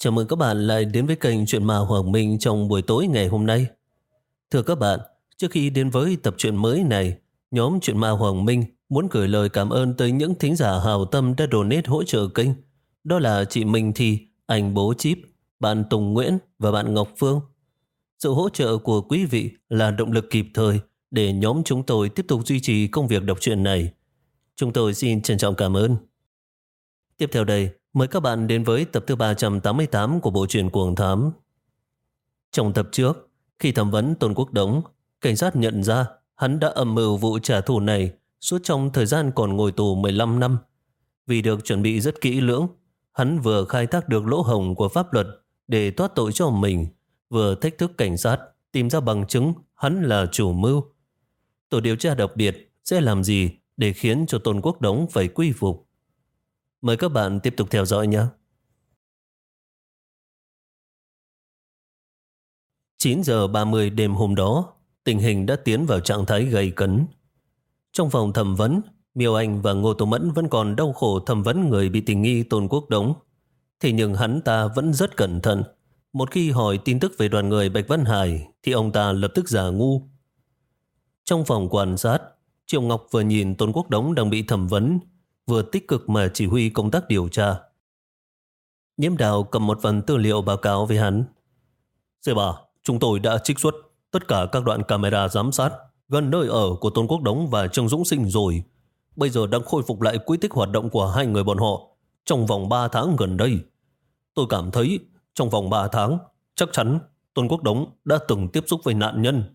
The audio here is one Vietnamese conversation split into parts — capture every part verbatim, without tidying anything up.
Chào mừng các bạn lại đến với kênh Truyện Ma Hoàng Minh trong buổi tối ngày hôm nay. Thưa các bạn, trước khi đến với tập truyện mới này, nhóm Truyện Ma Hoàng Minh muốn gửi lời cảm ơn tới những thính giả hảo tâm đã donate hỗ trợ kênh. Đó là chị Minh Thi, anh Bố Chíp, bạn Tùng Nguyễn và bạn Ngọc Phương. Sự hỗ trợ của quý vị là động lực kịp thời để nhóm chúng tôi tiếp tục duy trì công việc đọc truyện này. Chúng tôi xin trân trọng cảm ơn. Tiếp theo đây, mời các bạn đến với tập thứ ba trăm tám mươi tám của bộ truyện Cuồng Thám. Trong tập trước, khi thẩm vấn Tôn Quốc Đống, cảnh sát nhận ra hắn đã âm mưu vụ trả thù này suốt trong thời gian còn ngồi tù mười lăm năm. Vì được chuẩn bị rất kỹ lưỡng, hắn vừa khai thác được lỗ hổng của pháp luật để thoát tội cho mình, vừa thách thức cảnh sát tìm ra bằng chứng hắn là chủ mưu. Tổ điều tra đặc biệt sẽ làm gì để khiến cho Tôn Quốc Đống phải quy phục? Mời các bạn tiếp tục theo dõi nhé. chín giờ ba mươi đêm hôm đó, tình hình đã tiến vào trạng thái gay cấn. Trong phòng thẩm vấn, Miêu Anh và Ngô Tô Mẫn vẫn còn đau khổ thẩm vấn người bị tình nghi Tôn Quốc Đống. Thế nhưng hắn ta vẫn rất cẩn thận. Một khi hỏi tin tức về đoàn người Bạch Văn Hải thì ông ta lập tức giả ngu. Trong phòng quan sát, Triệu Ngọc vừa nhìn Tôn Quốc Đống đang bị thẩm vấn, vừa tích cực mà chỉ huy công tác điều tra. Nhiễm Đào cầm một phần tư liệu báo cáo với hắn. Dê bà, chúng tôi đã trích xuất tất cả các đoạn camera giám sát gần nơi ở của Tôn Quốc Đống và Trương Dũng Sinh rồi. Bây giờ đang khôi phục lại quy tích hoạt động của hai người bọn họ trong vòng ba tháng gần đây. Tôi cảm thấy trong vòng ba tháng chắc chắn Tôn Quốc Đống đã từng tiếp xúc với nạn nhân.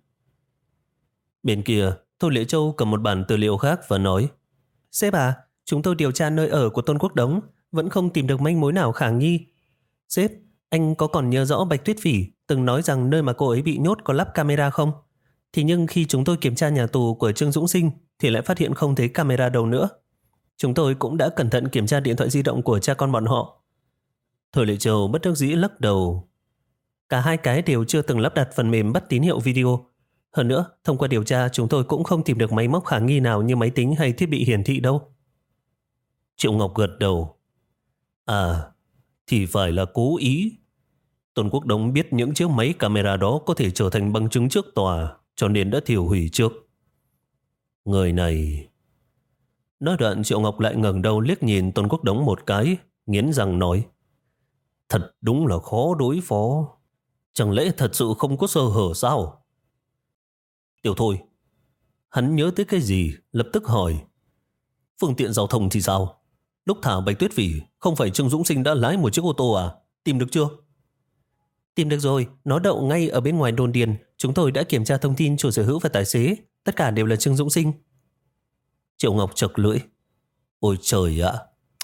Bên kia, Thôi Lệ Châu cầm một bản tư liệu khác và nói: Sếp à, chúng tôi điều tra nơi ở của Tôn Quốc Đống vẫn không tìm được manh mối nào khả nghi. Sếp, anh có còn nhớ rõ Bạch Tuyết Phỉ từng nói rằng nơi mà cô ấy bị nhốt có lắp camera không? Thì nhưng khi chúng tôi kiểm tra nhà tù của Trương Dũng Sinh thì lại phát hiện không thấy camera đâu nữa. Chúng tôi cũng đã cẩn thận kiểm tra điện thoại di động của cha con bọn họ. Thôi Lệ Châu bất đắc dĩ lắc đầu. Cả hai cái đều chưa từng lắp đặt phần mềm bắt tín hiệu video. Hơn nữa, thông qua điều tra chúng tôi cũng không tìm được máy móc khả nghi nào như máy tính hay thiết bị hiển thị đâu. Triệu Ngọc gật đầu. À, thì phải là cố ý. Tôn Quốc Đống biết những chiếc máy camera đó có thể trở thành bằng chứng trước tòa, cho nên đã thiêu hủy trước. Người này... Nói đoạn, Triệu Ngọc lại ngẩng đầu liếc nhìn Tôn Quốc Đống một cái, nghiến răng nói: Thật đúng là khó đối phó. Chẳng lẽ thật sự không có sơ hở sao? Tiểu Thôi, hắn nhớ tới cái gì, lập tức hỏi: Phương tiện giao thông thì sao? Lúc thả Bạch Tuyết Phỉ, không phải Trương Dũng Sinh đã lái một chiếc ô tô à? Tìm được chưa? Tìm được rồi, nó đậu ngay ở bên ngoài đồn điền. Chúng tôi đã kiểm tra thông tin chủ sở hữu và tài xế. Tất cả đều là Trương Dũng Sinh. Triệu Ngọc chật lưỡi. Ôi trời ạ!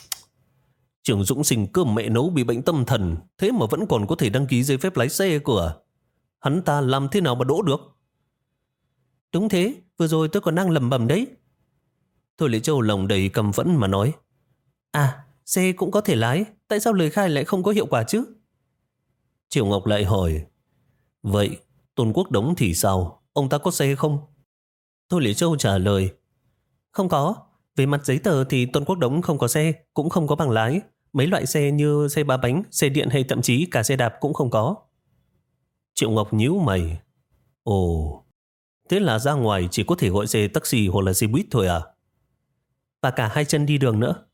Trương Dũng Sinh cơm mẹ nấu bị bệnh tâm thần, thế mà vẫn còn có thể đăng ký giấy phép lái xe cơ à? Hắn ta làm thế nào mà đỗ được? Đúng thế, vừa rồi tôi còn đang lẩm bẩm đấy. Thôi Lệ Châu lòng đầy căm phẫn mà nói: À, xe cũng có thể lái, tại sao lời khai lại không có hiệu quả chứ? Triệu Ngọc lại hỏi: Vậy Tôn Quốc Đống thì sao? Ông ta có xe không? Thôi Lệ Châu trả lời: Không có. Về mặt giấy tờ thì Tôn Quốc Đống không có xe, cũng không có bằng lái. Mấy loại xe như xe ba bánh, xe điện hay thậm chí cả xe đạp cũng không có. Triệu Ngọc nhíu mày. Ồ, thế là ra ngoài chỉ có thể gọi xe taxi hoặc là xe buýt thôi à? Và cả hai chân đi đường nữa.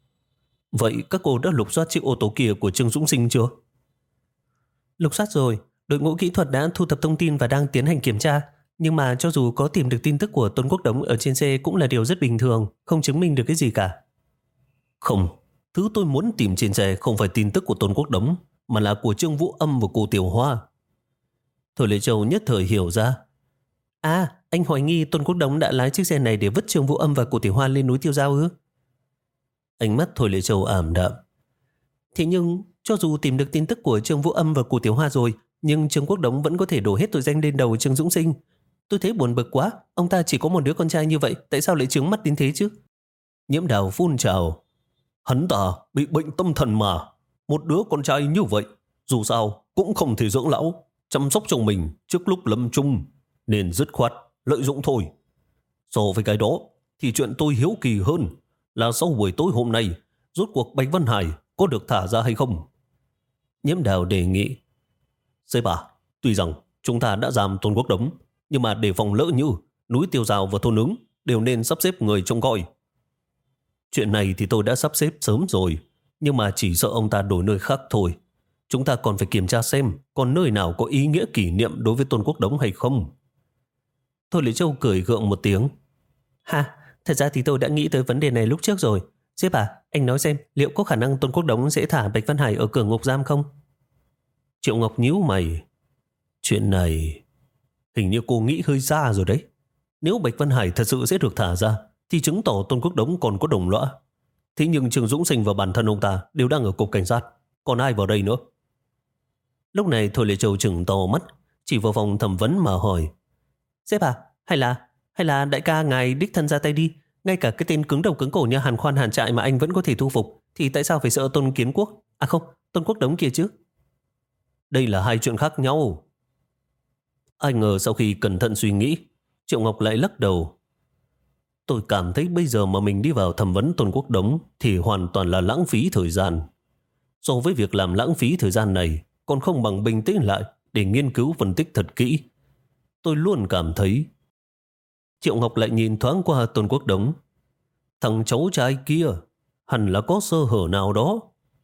Vậy các cô đã lục soát chiếc ô tô kia của Trương Dũng Sinh chưa? Lục soát rồi, đội ngũ kỹ thuật đã thu thập thông tin và đang tiến hành kiểm tra. Nhưng mà cho dù có tìm được tin tức của Tôn Quốc Đống ở trên xe cũng là điều rất bình thường, không chứng minh được cái gì cả. Không, thứ tôi muốn tìm trên xe không phải tin tức của Tôn Quốc Đống, mà là của Trương Vũ Âm và cô Tiểu Hoa. Thôi Lệ Châu nhất thời hiểu ra. À, anh hoài nghi Tôn Quốc Đống đã lái chiếc xe này để vứt Trương Vũ Âm và cô Tiểu Hoa lên núi Tiêu Dao ư? Ánh mắt Thôi Lệ Châu ảm đạm. Thế nhưng, cho dù tìm được tin tức của Trương Vũ Âm và cô Tiểu Hoa rồi, nhưng Trương Quốc Đống vẫn có thể đổ hết tội danh lên đầu Trương Dũng Sinh. Tôi thấy buồn bực quá, ông ta chỉ có một đứa con trai như vậy, tại sao lại trướng mắt đến thế chứ? Nhiễm Đào phun trào. Hắn ta bị bệnh tâm thần mà. Một đứa con trai như vậy, dù sao cũng không thể dưỡng lão, chăm sóc chồng mình trước lúc lâm chung, nên dứt khoát lợi dụng thôi. So với cái đó, thì chuyện tôi hiếu kỳ hơn là sau buổi tối hôm nay, rốt cuộc Bạch Văn Hải có được thả ra hay không? Nhiễm Đào đề nghị. Sếp à, tuy rằng chúng ta đã giam Tôn Quốc Đống, nhưng mà để phòng lỡ như núi Tiêu Dao và thôn ứng đều nên sắp xếp người trông coi. Chuyện này thì tôi đã sắp xếp sớm rồi, nhưng mà chỉ sợ ông ta đổi nơi khác thôi. Chúng ta còn phải kiểm tra xem còn nơi nào có ý nghĩa kỷ niệm đối với Tôn Quốc Đống hay không. Thôi Lý Châu cười gượng một tiếng. Ha, thật ra thì tôi đã nghĩ tới vấn đề này lúc trước rồi. Sếp à, anh nói xem liệu có khả năng Tôn Quốc Đống sẽ thả Bạch Văn Hải ở cửa ngục giam không? Triệu Ngọc nhíu mày. Chuyện này hình như cô nghĩ hơi xa rồi đấy. Nếu Bạch Văn Hải thật sự sẽ được thả ra thì chứng tỏ Tôn Quốc Đống còn có đồng lõa. Thế nhưng Trương Dũng Sinh và bản thân ông ta đều đang ở cục cảnh sát, còn ai vào đây nữa? Lúc này Thôi Lệ Châu chừng to mắt, chỉ vào phòng thẩm vấn mà hỏi. Sếp à, hay là hay là đại ca ngài đích thân ra tay đi. Ngay cả cái tên cứng đầu cứng cổ như Hàn Khoan Hàn Trại mà anh vẫn có thể thu phục, thì tại sao phải sợ Tôn Kiến Quốc? À không, Tôn Quốc Đống kia chứ. Đây là hai chuyện khác nhau. Ai ngờ sau khi cẩn thận suy nghĩ, Triệu Ngọc lại lắc đầu. Tôi cảm thấy bây giờ mà mình đi vào thẩm vấn Tôn Quốc Đống thì hoàn toàn là lãng phí thời gian. So với việc làm lãng phí thời gian này, còn không bằng bình tĩnh lại để nghiên cứu phân tích thật kỹ. Tôi luôn cảm thấy... Triệu Ngọc lại nhìn thoáng qua Tôn Quốc Đống. Thằng cháu trai kia hẳn là có sơ hở nào đó.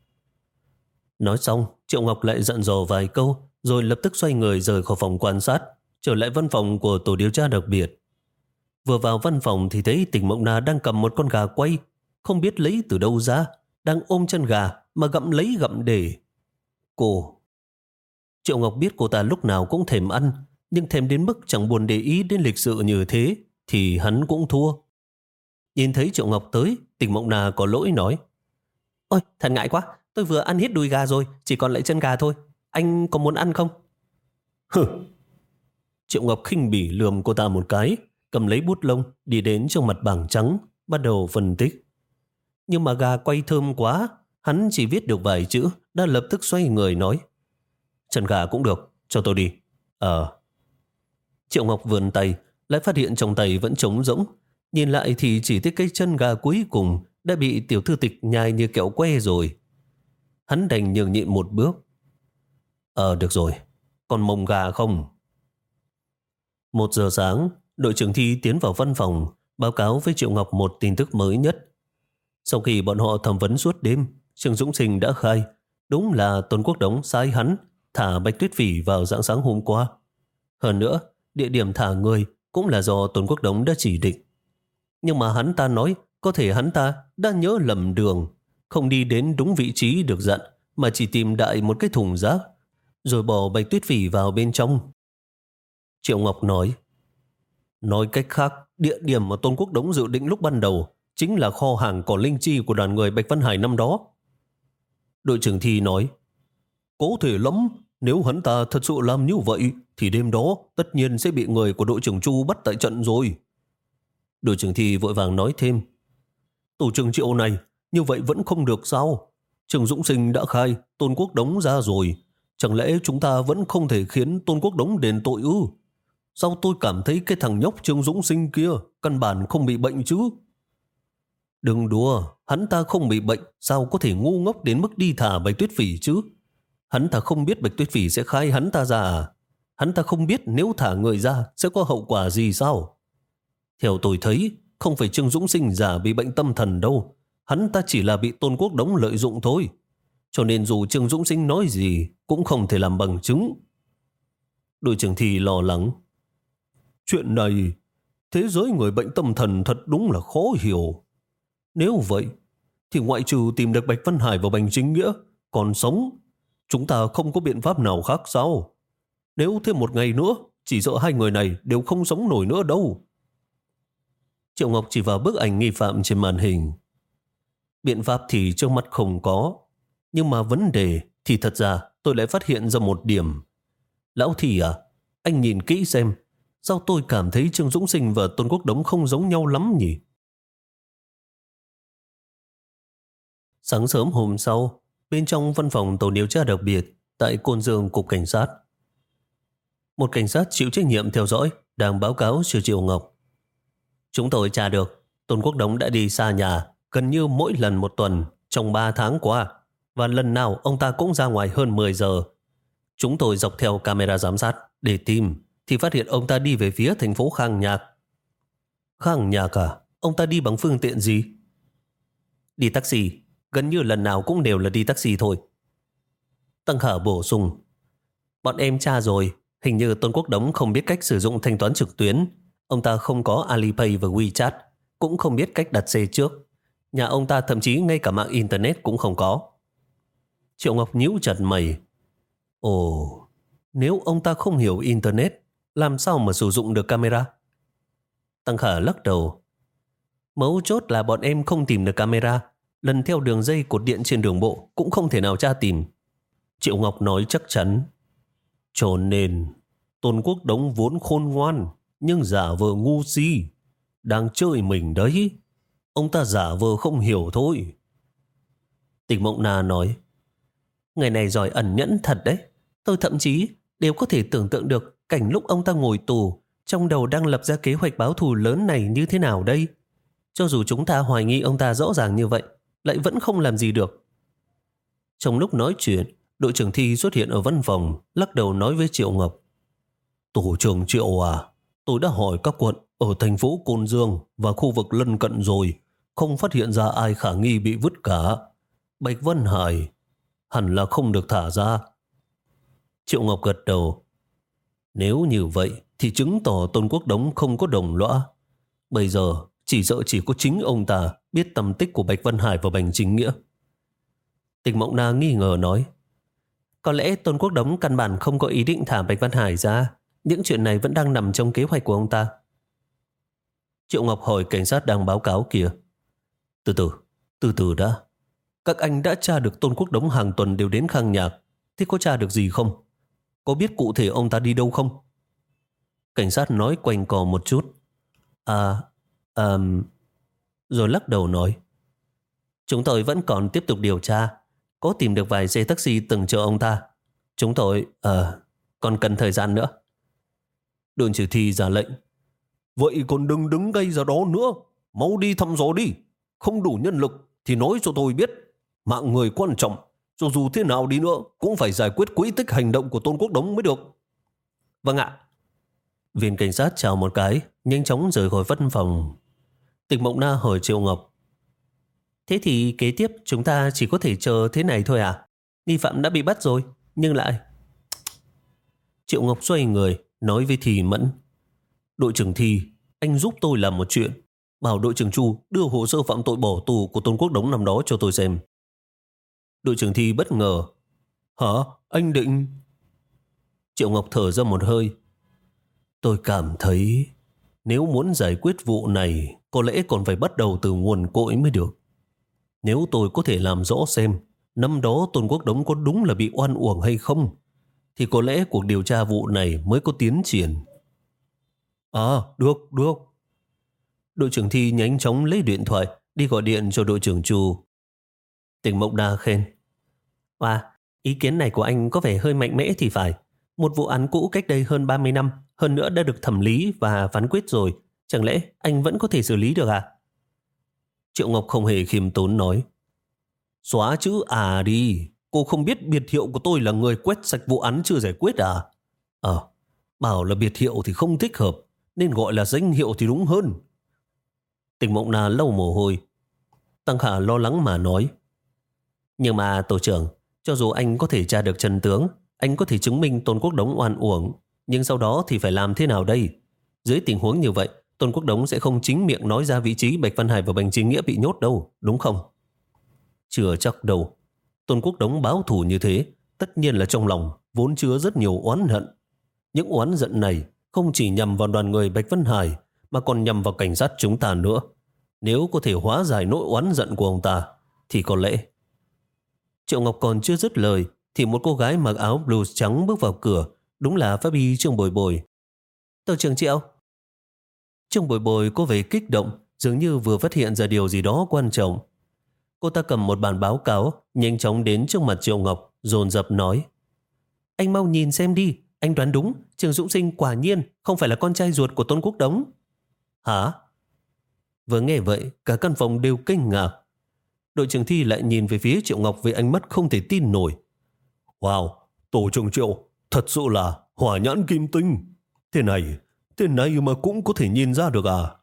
Nói xong, Triệu Ngọc lại dặn dò vài câu, rồi lập tức xoay người rời khỏi phòng quan sát, trở lại văn phòng của tổ điều tra đặc biệt. Vừa vào văn phòng thì thấy Tỉnh Mộng Na đang cầm một con gà quay, không biết lấy từ đâu ra, đang ôm chân gà mà gặm lấy gặm để. Cô... Triệu Ngọc biết cô ta lúc nào cũng thèm ăn, nhưng thèm đến mức chẳng buồn để ý đến lịch sự như thế, thì hắn cũng thua. Nhìn thấy Triệu Ngọc tới, Tỉnh Mộng Na có lỗi nói. Ôi, thật ngại quá, tôi vừa ăn hết đùi gà rồi, chỉ còn lại chân gà thôi. Anh có muốn ăn không? Hừ. Triệu Ngọc khinh bỉ lườm cô ta một cái, cầm lấy bút lông, đi đến trong mặt bảng trắng, bắt đầu phân tích. Nhưng mà gà quay thơm quá, hắn chỉ viết được vài chữ, đã lập tức xoay người nói. Chân gà cũng được, cho tôi đi. Ờ. Triệu Ngọc vươn tay, lại phát hiện trong tay vẫn trống rỗng. Nhìn lại thì chỉ thấy cái chân gà cuối cùng đã bị tiểu thư Tịch nhai như kẹo que rồi. Hắn đành nhường nhịn một bước. Ờ, được rồi. Còn mông gà không? Một giờ sáng, đội trưởng Thi tiến vào văn phòng, báo cáo với Triệu Ngọc một tin tức mới nhất. Sau khi bọn họ thẩm vấn suốt đêm, Trương Dũng Sinh đã khai đúng là Tôn Quốc Đống sai hắn thả Bạch Tuyết Phỉ vào rạng sáng hôm qua. Hơn nữa, địa điểm thả người cũng là do Tôn Quốc Đống đã chỉ định. Nhưng mà hắn ta nói có thể hắn ta đã nhớ lầm đường, không đi đến đúng vị trí được dặn, mà chỉ tìm đại một cái thùng rác, rồi bỏ Bạch Tuyết Phỉ vào bên trong. Triệu Ngọc nói, nói cách khác, địa điểm mà Tôn Quốc Đống dự định lúc ban đầu chính là kho hàng cỏ linh chi của đoàn người Bạch Văn Hải năm đó. Đội trưởng Thi nói, có thể lắm, nếu hắn ta thật sự làm như vậy, thì đêm đó tất nhiên sẽ bị người của đội trưởng Chu bắt tại trận rồi. Đội trưởng Thi vội vàng nói thêm, tổ trưởng Triệu này, như vậy vẫn không được sao? Trương Dũng Sinh đã khai Tôn Quốc Đống ra rồi, chẳng lẽ chúng ta vẫn không thể khiến Tôn Quốc Đống đền tội ư? Sao tôi cảm thấy cái thằng nhóc Trương Dũng Sinh kia căn bản không bị bệnh chứ? Đừng đùa, hắn ta không bị bệnh, sao có thể ngu ngốc đến mức đi thả Bạch Tuyết Phỉ chứ? Hắn ta không biết Bạch Tuyết Phỉ sẽ khai hắn ta ra à? Hắn ta không biết nếu thả người ra sẽ có hậu quả gì sao? Theo tôi thấy, không phải Trương Dũng Sinh giả bị bệnh tâm thần đâu. Hắn ta chỉ là bị Tôn Quốc Đống lợi dụng thôi. Cho nên dù Trương Dũng Sinh nói gì cũng không thể làm bằng chứng. Đội trưởng Thi lo lắng. Chuyện này, thế giới người bệnh tâm thần thật đúng là khó hiểu. Nếu vậy, thì ngoại trừ tìm được Bạch Văn Hải và Bành Chính Nghĩa còn sống, chúng ta không có biện pháp nào khác sao? Nếu thêm một ngày nữa, chỉ sợ hai người này đều không sống nổi nữa đâu. Triệu Ngọc chỉ vào bức ảnh nghi phạm trên màn hình. Biện pháp thì trước mắt không có, nhưng mà vấn đề thì thật ra tôi lại phát hiện ra một điểm. Lão Thì à, anh nhìn kỹ xem, sao tôi cảm thấy Trương Dũng Sinh và Tôn Quốc Đống không giống nhau lắm nhỉ? Sáng sớm hôm sau, bên trong văn phòng tổ điều tra đặc biệt tại Côn Dương Cục Cảnh sát, một cảnh sát chịu trách nhiệm theo dõi đang báo cáo cho Triệu Ngọc. Chúng tôi tra được Tôn Quốc Đống đã đi xa nhà gần như mỗi lần một tuần trong ba tháng qua, và lần nào ông ta cũng ra ngoài hơn mười giờ. Chúng tôi dọc theo camera giám sát để tìm, thì phát hiện ông ta đi về phía thành phố Khang Nhạc. Khang Nhạc à? Ông ta đi bằng phương tiện gì? Đi taxi, gần như lần nào cũng đều là đi taxi thôi. Tăng Khả bổ sung, bọn em tra rồi, hình như Tôn Quốc Đống không biết cách sử dụng thanh toán trực tuyến. Ông ta không có Alipay và WeChat, cũng không biết cách đặt xe trước. Nhà ông ta thậm chí ngay cả mạng Internet cũng không có. Triệu Ngọc nhíu chặt mày. Ồ, nếu ông ta không hiểu Internet, làm sao mà sử dụng được camera? Tăng Khả lắc đầu. Mấu chốt là bọn em không tìm được camera. Lần theo đường dây cột điện trên đường bộ cũng không thể nào tra tìm. Triệu Ngọc nói chắc chắn. Cho nên Tôn Quốc Đống vốn khôn ngoan, nhưng giả vờ ngu si. Đang chơi mình đấy. Ông ta giả vờ không hiểu thôi. Tịch Mộng Na nói, người này giỏi ẩn nhẫn thật đấy. Tôi thậm chí đều có thể tưởng tượng được cảnh lúc ông ta ngồi tù, trong đầu đang lập ra kế hoạch báo thù lớn này như thế nào đây. Cho dù chúng ta hoài nghi ông ta rõ ràng như vậy, lại vẫn không làm gì được. Trong lúc nói chuyện, đội trưởng Thi xuất hiện ở văn phòng, lắc đầu nói với Triệu Ngọc. Tổ trưởng Triệu à, tôi đã hỏi các quận ở thành phố Côn Dương và khu vực lân cận rồi, không phát hiện ra ai khả nghi bị vứt cả. Bạch Vân Hải hẳn là không được thả ra. Triệu Ngọc gật đầu. Nếu như vậy thì chứng tỏ Tôn Quốc Đống không có đồng lõa. Bây giờ chỉ sợ chỉ có chính ông ta biết tầm tích của Bạch Vân Hải và Bành Chính Nghĩa. Tịch Mộng Na nghi ngờ nói, có lẽ Tôn Quốc Đống căn bản không có ý định thả Bạch Vân Hải ra. Những chuyện này vẫn đang nằm trong kế hoạch của ông ta. Triệu Ngọc hỏi cảnh sát đang báo cáo kìa. Từ từ, từ từ đã. Các anh đã tra được Tôn Quốc Đống hàng tuần đều đến Khang Nhạc. Thế có tra được gì không? Có biết cụ thể ông ta đi đâu không? Cảnh sát nói quanh cò một chút. À, à... Rồi lắc đầu nói, chúng tôi vẫn còn tiếp tục điều tra. Có tìm được vài xe taxi từng chở ông ta. Chúng tôi, à, còn cần thời gian nữa. Đội trưởng Thi ra lệnh. Vậy còn đừng đứng gây ra đó nữa. Mau đi thăm dò đi. Không đủ nhân lực thì nói cho tôi biết. Mạng người quan trọng. Cho dù thế nào đi nữa cũng phải giải quyết quỹ tích hành động của Tôn Quốc Đống mới được. Vâng ạ. Viên cảnh sát chào một cái, nhanh chóng rời khỏi văn phòng. Tịch Mộng Na hỏi Triệu Ngọc. Thế thì kế tiếp chúng ta chỉ có thể chờ thế này thôi à? Nghi phạm đã bị bắt rồi, nhưng lại... Triệu Ngọc xoay người, nói với Thì Mẫn. Đội trưởng Thi, anh giúp tôi làm một chuyện. Bảo đội trưởng Chu đưa hồ sơ phạm tội bỏ tù của Tôn Quốc Đống năm đó cho tôi xem. Đội trưởng Thi bất ngờ. Hả? Anh định... Triệu Ngọc thở ra một hơi. Tôi cảm thấy nếu muốn giải quyết vụ này có lẽ còn phải bắt đầu từ nguồn cội mới được. Nếu tôi có thể làm rõ xem năm đó Tôn Quốc Đống có đúng là bị oan uổng hay không, thì có lẽ cuộc điều tra vụ này mới có tiến triển. À, được, được. Đội trưởng Thi nhanh chóng lấy điện thoại đi gọi điện cho đội trưởng Chu. Tịch Mộng Na khen. À, ý kiến này của anh có vẻ hơi mạnh mẽ thì phải. Một vụ án cũ cách đây hơn ba mươi năm, hơn nữa đã được thẩm lý và phán quyết rồi. Chẳng lẽ anh vẫn có thể xử lý được à? Triệu Ngọc không hề khiêm tốn nói. Xóa chữ à đi. Cô không biết biệt hiệu của tôi là người quét sạch vụ án chưa giải quyết à? Ờ, bảo là biệt hiệu thì không thích hợp, nên gọi là danh hiệu thì đúng hơn. Tịch Mộng Na lau mồ hôi. Tăng Khả lo lắng mà nói. Nhưng mà tổ trưởng, cho dù anh có thể tra được chân tướng, anh có thể chứng minh Tôn Quốc Đống oan uổng, nhưng sau đó thì phải làm thế nào đây? Dưới tình huống như vậy, Tôn Quốc Đống sẽ không chính miệng nói ra vị trí Bạch Văn Hải và Bành Chính Nghĩa bị nhốt đâu, đúng không? Chưa chắc đâu. Tôn Quốc Đống báo thù như thế, tất nhiên là trong lòng vốn chứa rất nhiều oán hận. Những oán giận này không chỉ nhằm vào đoàn người Bạch Văn Hải, mà còn nhằm vào cảnh sát chúng ta nữa. Nếu có thể hóa giải nỗi oán giận của ông ta, thì có lẽ... Triệu Ngọc còn chưa dứt lời, thì một cô gái mặc áo blues trắng bước vào cửa. Đúng là pháp y Trương Bồi Bồi. Tổ trưởng Triệu. Trương Bồi Bồi có vẻ kích động, dường như vừa phát hiện ra điều gì đó quan trọng. Cô ta cầm một bản báo cáo, nhanh chóng đến trước mặt Triệu Ngọc, dồn dập nói. Anh mau nhìn xem đi, anh đoán đúng, Trường Dũng Sinh quả nhiên không phải là con trai ruột của Tôn Quốc Đống. Hả? Vừa nghe vậy, cả căn phòng đều kinh ngạc. Đội trưởng Thi lại nhìn về phía Triệu Ngọc với ánh mắt không thể tin nổi. Wow, tổ trưởng Triệu, thật sự là hỏa nhãn kim tinh. Thế này, thế này mà cũng có thể nhìn ra được à?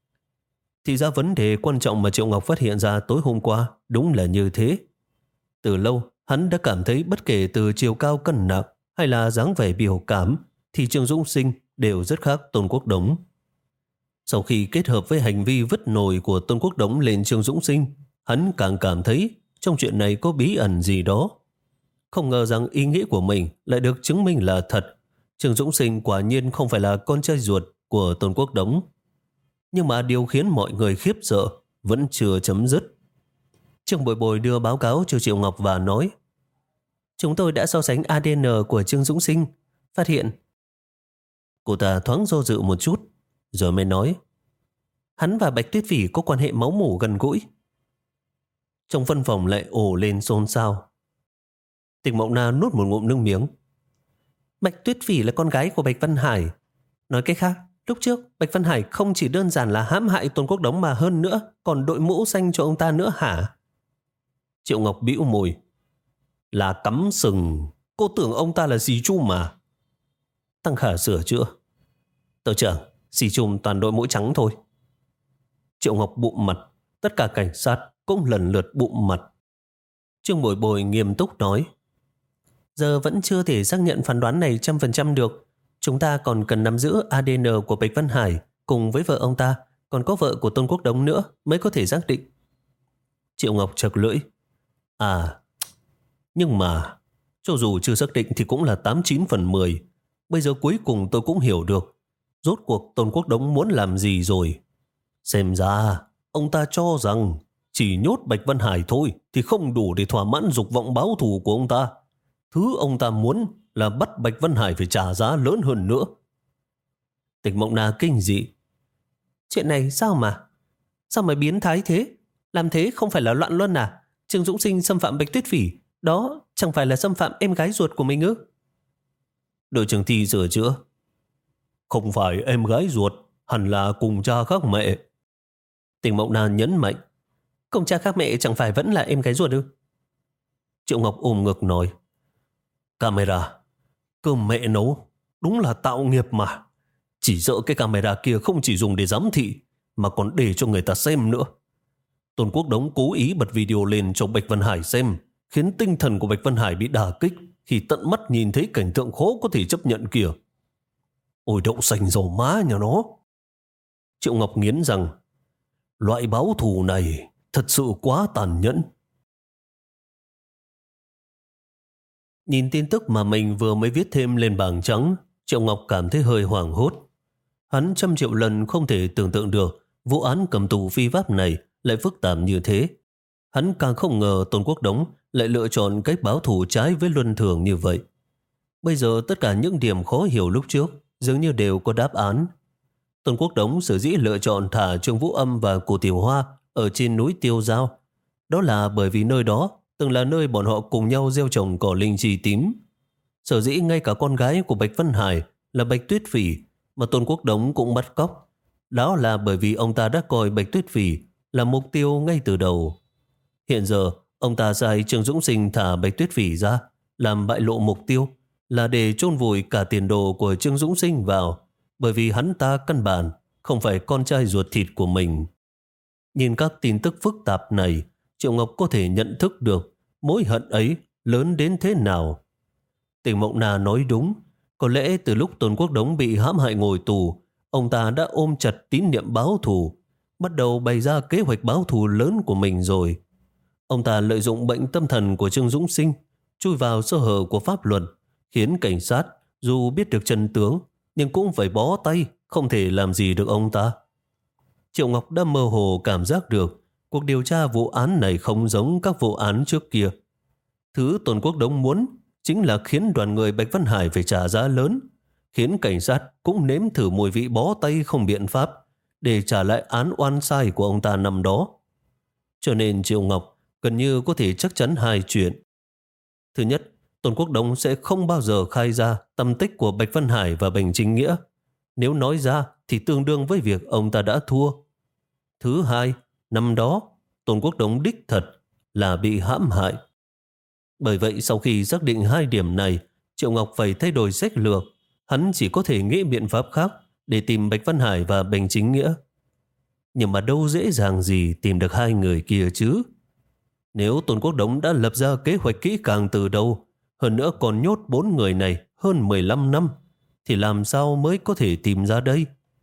Thì ra vấn đề quan trọng mà Triệu Ngọc phát hiện ra tối hôm qua đúng là như thế. Từ lâu, hắn đã cảm thấy bất kể từ chiều cao cân nặng hay là dáng vẻ biểu cảm thì Trương Dũng Sinh đều rất khác Tôn Quốc Đống. Sau khi kết hợp với hành vi vứt nồi của Tôn Quốc Đống lên Trương Dũng Sinh, hắn càng cảm thấy trong chuyện này có bí ẩn gì đó. Không ngờ rằng ý nghĩ của mình lại được chứng minh là thật. Trương Dũng Sinh quả nhiên không phải là con trai ruột của Tôn Quốc Đống. Nhưng mà điều khiến mọi người khiếp sợ vẫn chưa chấm dứt. Trương Bội Bội đưa báo cáo cho Triệu Ngọc và nói: chúng tôi đã so sánh a đê en của Trương Dũng Sinh, phát hiện. Cô ta thoáng do dự một chút, rồi mới nói: hắn và Bạch Tuyết Phỉ có quan hệ máu mủ gần gũi. Trong văn phòng lại ồ lên xôn xao. Tịch Mộng Na nuốt một ngụm nước miếng. Bạch Tuyết Phỉ là con gái của Bạch Văn Hải. Nói cách khác, lúc trước Bạch Văn Hải không chỉ đơn giản là hãm hại Tôn Quốc Đống mà hơn nữa còn đội mũ xanh cho ông ta nữa hả? Triệu Ngọc bĩu môi. Là cắm sừng. Cô tưởng ông ta là dì Chu mà. Tăng Khả sửa chữa. Tổ trưởng, dì Chu toàn đội mũ trắng thôi. Triệu Ngọc bụm mặt. Tất cả cảnh sát cũng lần lượt bụm mặt. Trương Bội Bội nghiêm túc nói: giờ vẫn chưa thể xác nhận phán đoán này trăm phần trăm được. Chúng ta còn cần nắm giữ a đê en của Bạch Văn Hải cùng với vợ ông ta, còn có vợ của Tôn Quốc Đống nữa mới có thể xác định. Triệu Ngọc chật lưỡi. À, nhưng mà cho dù chưa xác định thì cũng là tám chín phần mười. Bây giờ cuối cùng tôi cũng hiểu được rốt cuộc Tôn Quốc Đống muốn làm gì rồi. Xem ra ông ta cho rằng chỉ nhốt Bạch Văn Hải thôi thì không đủ để thỏa mãn dục vọng báo thù của ông ta. Thứ ông ta muốn là bắt Bạch Văn Hải phải trả giá lớn hơn nữa. Tịch Mộng Na kinh dị. Chuyện này sao mà? Sao mà biến thái thế? Làm thế không phải là loạn luân à? Trương Dũng Sinh xâm phạm Bạch Tuyết Phỉ, đó chẳng phải là xâm phạm em gái ruột của mình ư? Đội trưởng Thi sửa chữa. Không phải em gái ruột, hẳn là cùng cha khác mẹ. Tịch Mộng Na nhấn mạnh. Cùng cha khác mẹ chẳng phải vẫn là em gái ruột ư? Triệu Ngọc ôm ngực nói. Camera, cơm mẹ nấu, đúng là tạo nghiệp mà. Chỉ sợ cái camera kia không chỉ dùng để giám thị, mà còn để cho người ta xem nữa. Tôn Quốc Đống cố ý bật video lên cho Bạch Văn Hải xem, khiến tinh thần của Bạch Văn Hải bị đả kích khi tận mắt nhìn thấy cảnh tượng khó có thể chấp nhận kìa. Ôi đậu xanh dầu má nhà nó. Triệu Ngọc nghiến rằng, loại báo thù này thật sự quá tàn nhẫn. Nhìn tin tức mà mình vừa mới viết thêm lên bảng trắng, Triệu Ngọc cảm thấy hơi hoảng hốt. Hắn trăm triệu lần không thể tưởng tượng được vụ án cầm tù phi pháp này lại phức tạp như thế. Hắn càng không ngờ Tôn Quốc Đống lại lựa chọn cách báo thù trái với luân thường như vậy. Bây giờ tất cả những điểm khó hiểu lúc trước dường như đều có đáp án. Tôn Quốc Đống sở dĩ lựa chọn thả Trương Vũ Âm và Cổ Tiểu Hoa ở trên núi Tiêu Giao. Đó là bởi vì nơi đó từng là nơi bọn họ cùng nhau gieo trồng cỏ linh chi tím. Sở dĩ ngay cả con gái của Bạch Văn Hải là Bạch Tuyết Phỉ mà Tôn Quốc Đống cũng bắt cóc. Đó là bởi vì ông ta đã coi Bạch Tuyết Phỉ là mục tiêu ngay từ đầu. Hiện giờ, ông ta sai Trương Dũng Sinh thả Bạch Tuyết Phỉ ra, làm bại lộ mục tiêu là để chôn vùi cả tiền đồ của Trương Dũng Sinh vào, bởi vì hắn ta căn bản không phải con trai ruột thịt của mình. Nhìn các tin tức phức tạp này, Triệu Ngọc có thể nhận thức được mối hận ấy lớn đến thế nào. Tịch Mộng Na nói đúng, có lẽ từ lúc Tôn Quốc Đống bị hãm hại ngồi tù, ông ta đã ôm chặt tín niệm báo thù, bắt đầu bày ra kế hoạch báo thù lớn của mình rồi. Ông ta lợi dụng bệnh tâm thần của Trương Dũng Sinh, chui vào sơ hở của pháp luật, khiến cảnh sát dù biết được chân tướng nhưng cũng phải bó tay, không thể làm gì được ông ta. Triệu Ngọc đã mơ hồ cảm giác được cuộc điều tra vụ án này không giống các vụ án trước kia. Thứ Tôn Quốc Đống muốn chính là khiến đoàn người Bạch Văn Hải phải trả giá lớn, khiến cảnh sát cũng nếm thử mùi vị bó tay không biện pháp để trả lại án oan sai của ông ta năm đó. Cho nên Triệu Ngọc gần như có thể chắc chắn hai chuyện. Thứ nhất, Tôn Quốc Đống sẽ không bao giờ khai ra tâm tích của Bạch Văn Hải và Bành Chính Nghĩa. Nếu nói ra thì tương đương với việc ông ta đã thua. Thứ hai, năm đó, Tôn Quốc Đống đích thật là bị hãm hại. Bởi vậy sau khi xác định hai điểm này, Triệu Ngọc phải thay đổi sách lược. Hắn chỉ có thể nghĩ biện pháp khác để tìm Bạch Văn Hải và Bành Chính Nghĩa. Nhưng mà đâu dễ dàng gì tìm được hai người kia chứ. Nếu Tôn Quốc Đống đã lập ra kế hoạch kỹ càng từ đầu, hơn nữa còn nhốt bốn người này hơn mười lăm năm, thì làm sao mới có thể tìm ra đây?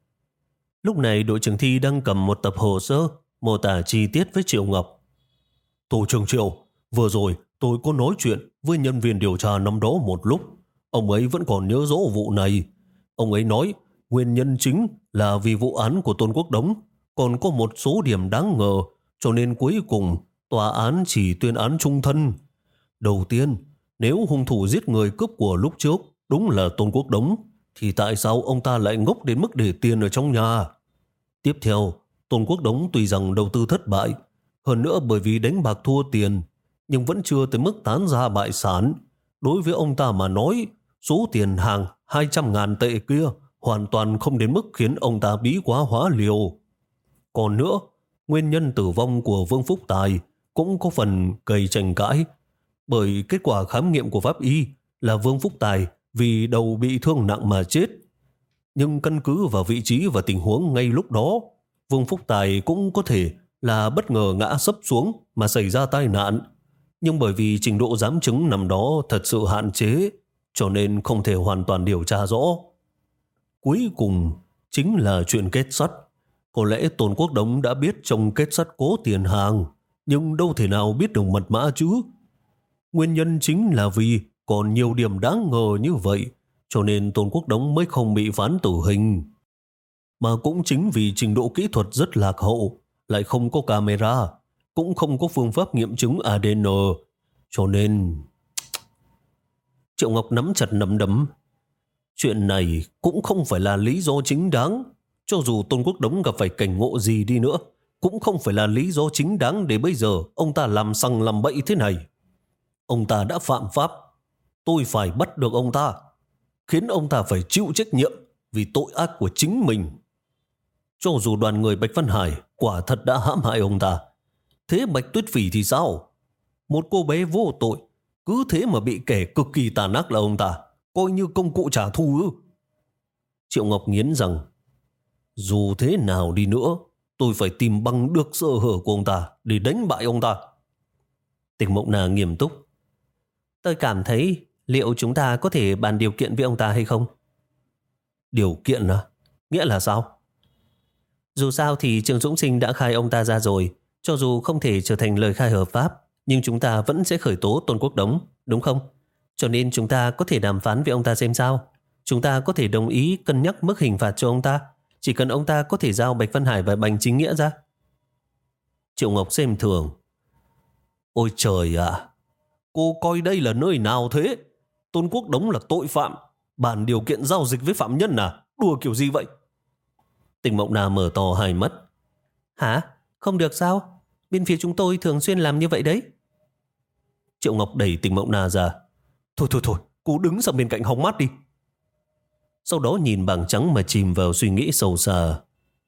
Lúc này đội trưởng Thi đang cầm một tập hồ sơ mô tả chi tiết với Triệu Ngọc. Tổ trưởng Triệu, vừa rồi tôi có nói chuyện với nhân viên điều tra năm đó một lúc. Ông ấy vẫn còn nhớ rõ vụ này. Ông ấy nói nguyên nhân chính là vì vụ án của Tôn Quốc Đống còn có một số điểm đáng ngờ, cho nên cuối cùng tòa án chỉ tuyên án chung thân. Đầu tiên, nếu hung thủ giết người cướp của lúc trước đúng là Tôn Quốc Đống, thì tại sao ông ta lại ngốc đến mức để tiền ở trong nhà? Tiếp theo, Tôn Quốc Đống tuy rằng đầu tư thất bại, hơn nữa bởi vì đánh bạc thua tiền, nhưng vẫn chưa tới mức tán ra bại sản. Đối với ông ta mà nói, số tiền hàng hai trăm ngàn tệ kia hoàn toàn không đến mức khiến ông ta bí quá hóa liều. Còn nữa, nguyên nhân tử vong của Vương Phúc Tài cũng có phần gây tranh cãi, bởi kết quả khám nghiệm của pháp y là Vương Phúc Tài vì đầu bị thương nặng mà chết. Nhưng căn cứ vào vị trí và tình huống ngay lúc đó, Vương Phúc Tài cũng có thể là bất ngờ ngã sấp xuống mà xảy ra tai nạn. Nhưng bởi vì trình độ giám chứng nằm đó thật sự hạn chế, cho nên không thể hoàn toàn điều tra rõ. Cuối cùng chính là chuyện kết sắt. Có lẽ Tôn Quốc Đống đã biết trong kết sắt có tiền hàng, nhưng đâu thể nào biết được mật mã chứ. Nguyên nhân chính là vì còn nhiều điểm đáng ngờ như vậy, cho nên Tôn Quốc Đống mới không bị phán tử hình. Mà cũng chính vì trình độ kỹ thuật rất lạc hậu, lại không có camera, cũng không có phương pháp nghiệm chứng a đê en, cho nên... Triệu Ngọc nắm chặt nắm đấm. Chuyện này cũng không phải là lý do chính đáng. Cho dù Tôn Quốc Đống gặp phải cảnh ngộ gì đi nữa, cũng không phải là lý do chính đáng để bây giờ ông ta làm sằng làm bậy thế này. Ông ta đã phạm pháp. Tôi phải bắt được ông ta, khiến ông ta phải chịu trách nhiệm vì tội ác của chính mình. Cho dù đoàn người Bạch Văn Hải quả thật đã hãm hại ông ta, thế Bạch Tuyết Phỉ thì sao? Một cô bé vô tội, cứ thế mà bị kẻ cực kỳ tàn ác là ông ta coi như công cụ trả thù ư? Triệu Ngọc nghiến rằng, dù thế nào đi nữa, tôi phải tìm bằng được sơ hở của ông ta để đánh bại ông ta. Tịch Mộng Na nghiêm túc. Tôi cảm thấy liệu chúng ta có thể bàn điều kiện với ông ta hay không? Điều kiện à? Nghĩa là sao? Dù sao thì Trương Dũng Sinh đã khai ông ta ra rồi. Cho dù không thể trở thành lời khai hợp pháp, nhưng chúng ta vẫn sẽ khởi tố Tôn Quốc Đống, đúng không? Cho nên chúng ta có thể đàm phán với ông ta xem sao. Chúng ta có thể đồng ý cân nhắc mức hình phạt cho ông ta, chỉ cần ông ta có thể giao Bạch Văn Hải và Bành Chính Nghĩa ra. Triệu Ngọc xem thường. Ôi trời ạ! Cô coi đây là nơi nào thế? Tôn Quốc Đống là tội phạm, bàn điều kiện giao dịch với phạm nhân à? Đùa kiểu gì vậy? Tình Mộng Na mở to hai mắt. Hả? Không được sao? Bên phía chúng tôi thường xuyên làm như vậy đấy. Triệu Ngọc đẩy Tình Mộng Na ra. Thôi thôi thôi, cô đứng sang bên cạnh hóng mát đi. Sau đó nhìn bảng trắng mà chìm vào suy nghĩ sâu xa.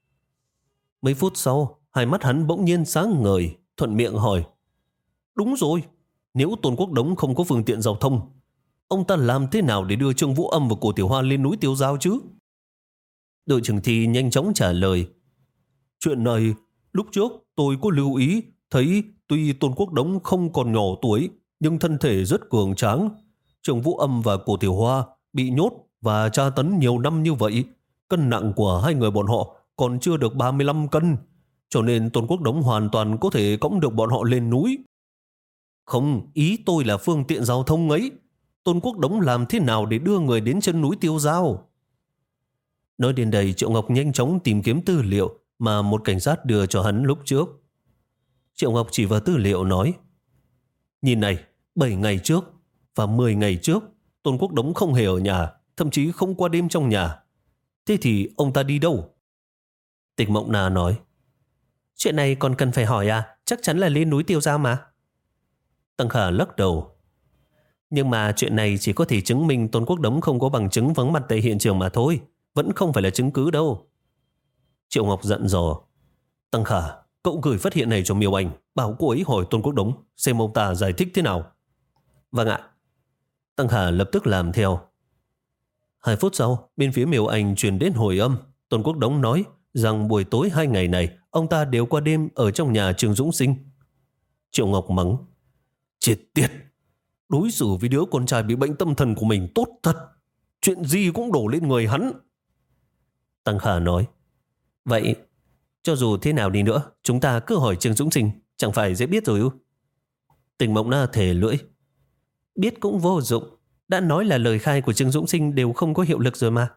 Mấy phút sau, hai mắt hắn bỗng nhiên sáng ngời, thuận miệng hỏi. Đúng rồi, nếu Tôn Quốc Đống không có phương tiện giao thông, ông ta làm thế nào để đưa Trương Vũ Âm và Cổ Tiểu Hoa lên núi Tiêu Giao chứ? Đội trưởng Thi nhanh chóng trả lời. Chuyện này, lúc trước tôi có lưu ý, thấy tuy Tôn Quốc Đống không còn nhỏ tuổi, nhưng thân thể rất cường tráng. Trương Vũ Âm và Cổ Tiểu Hoa bị nhốt và tra tấn nhiều năm như vậy, cân nặng của hai người bọn họ còn chưa được ba mươi lăm cân, cho nên Tôn Quốc Đống hoàn toàn có thể cõng được bọn họ lên núi. Không, ý tôi là phương tiện giao thông ấy. Tôn Quốc Đống làm thế nào để đưa người đến chân núi Tiêu Giao? Nói đến đây, Triệu Ngọc nhanh chóng tìm kiếm tư liệu mà một cảnh sát đưa cho hắn lúc trước. Triệu Ngọc chỉ vào tư liệu nói, nhìn này, bảy ngày trước và mười ngày trước, Tôn Quốc Đống không hề ở nhà, thậm chí không qua đêm trong nhà. Thế thì ông ta đi đâu? Tịch Mộng Na nói, chuyện này còn cần phải hỏi à? Chắc chắn là lên núi Tiêu Giao mà. Tăng Khả lắc đầu. Nhưng mà chuyện này chỉ có thể chứng minh Tôn Quốc Đống không có bằng chứng vắng mặt tại hiện trường mà thôi, vẫn không phải là chứng cứ đâu. Triệu Ngọc giận dò. Tăng Khả, cậu gửi phát hiện này cho Miêu Anh, bảo cô ấy hỏi Tôn Quốc Đống xem ông ta giải thích thế nào. Vâng ạ. Tăng Hà lập tức làm theo. Hai phút sau, bên phía Miêu Anh truyền đến hồi âm. Tôn Quốc Đống nói rằng buổi tối hai ngày này ông ta đều qua đêm ở trong nhà Trương Dũng Sinh. Triệu Ngọc mắng: chết tiệt, đối xử với đứa con trai bị bệnh tâm thần của mình tốt thật, chuyện gì cũng đổ lên người hắn. Tăng Khả nói: vậy cho dù thế nào đi nữa, chúng ta cứ hỏi Trương Dũng Sinh, chẳng phải dễ biết rồi ư? Tình Mộng Na thề lưỡi: biết cũng vô dụng, đã nói là lời khai của Trương Dũng Sinh đều không có hiệu lực rồi mà.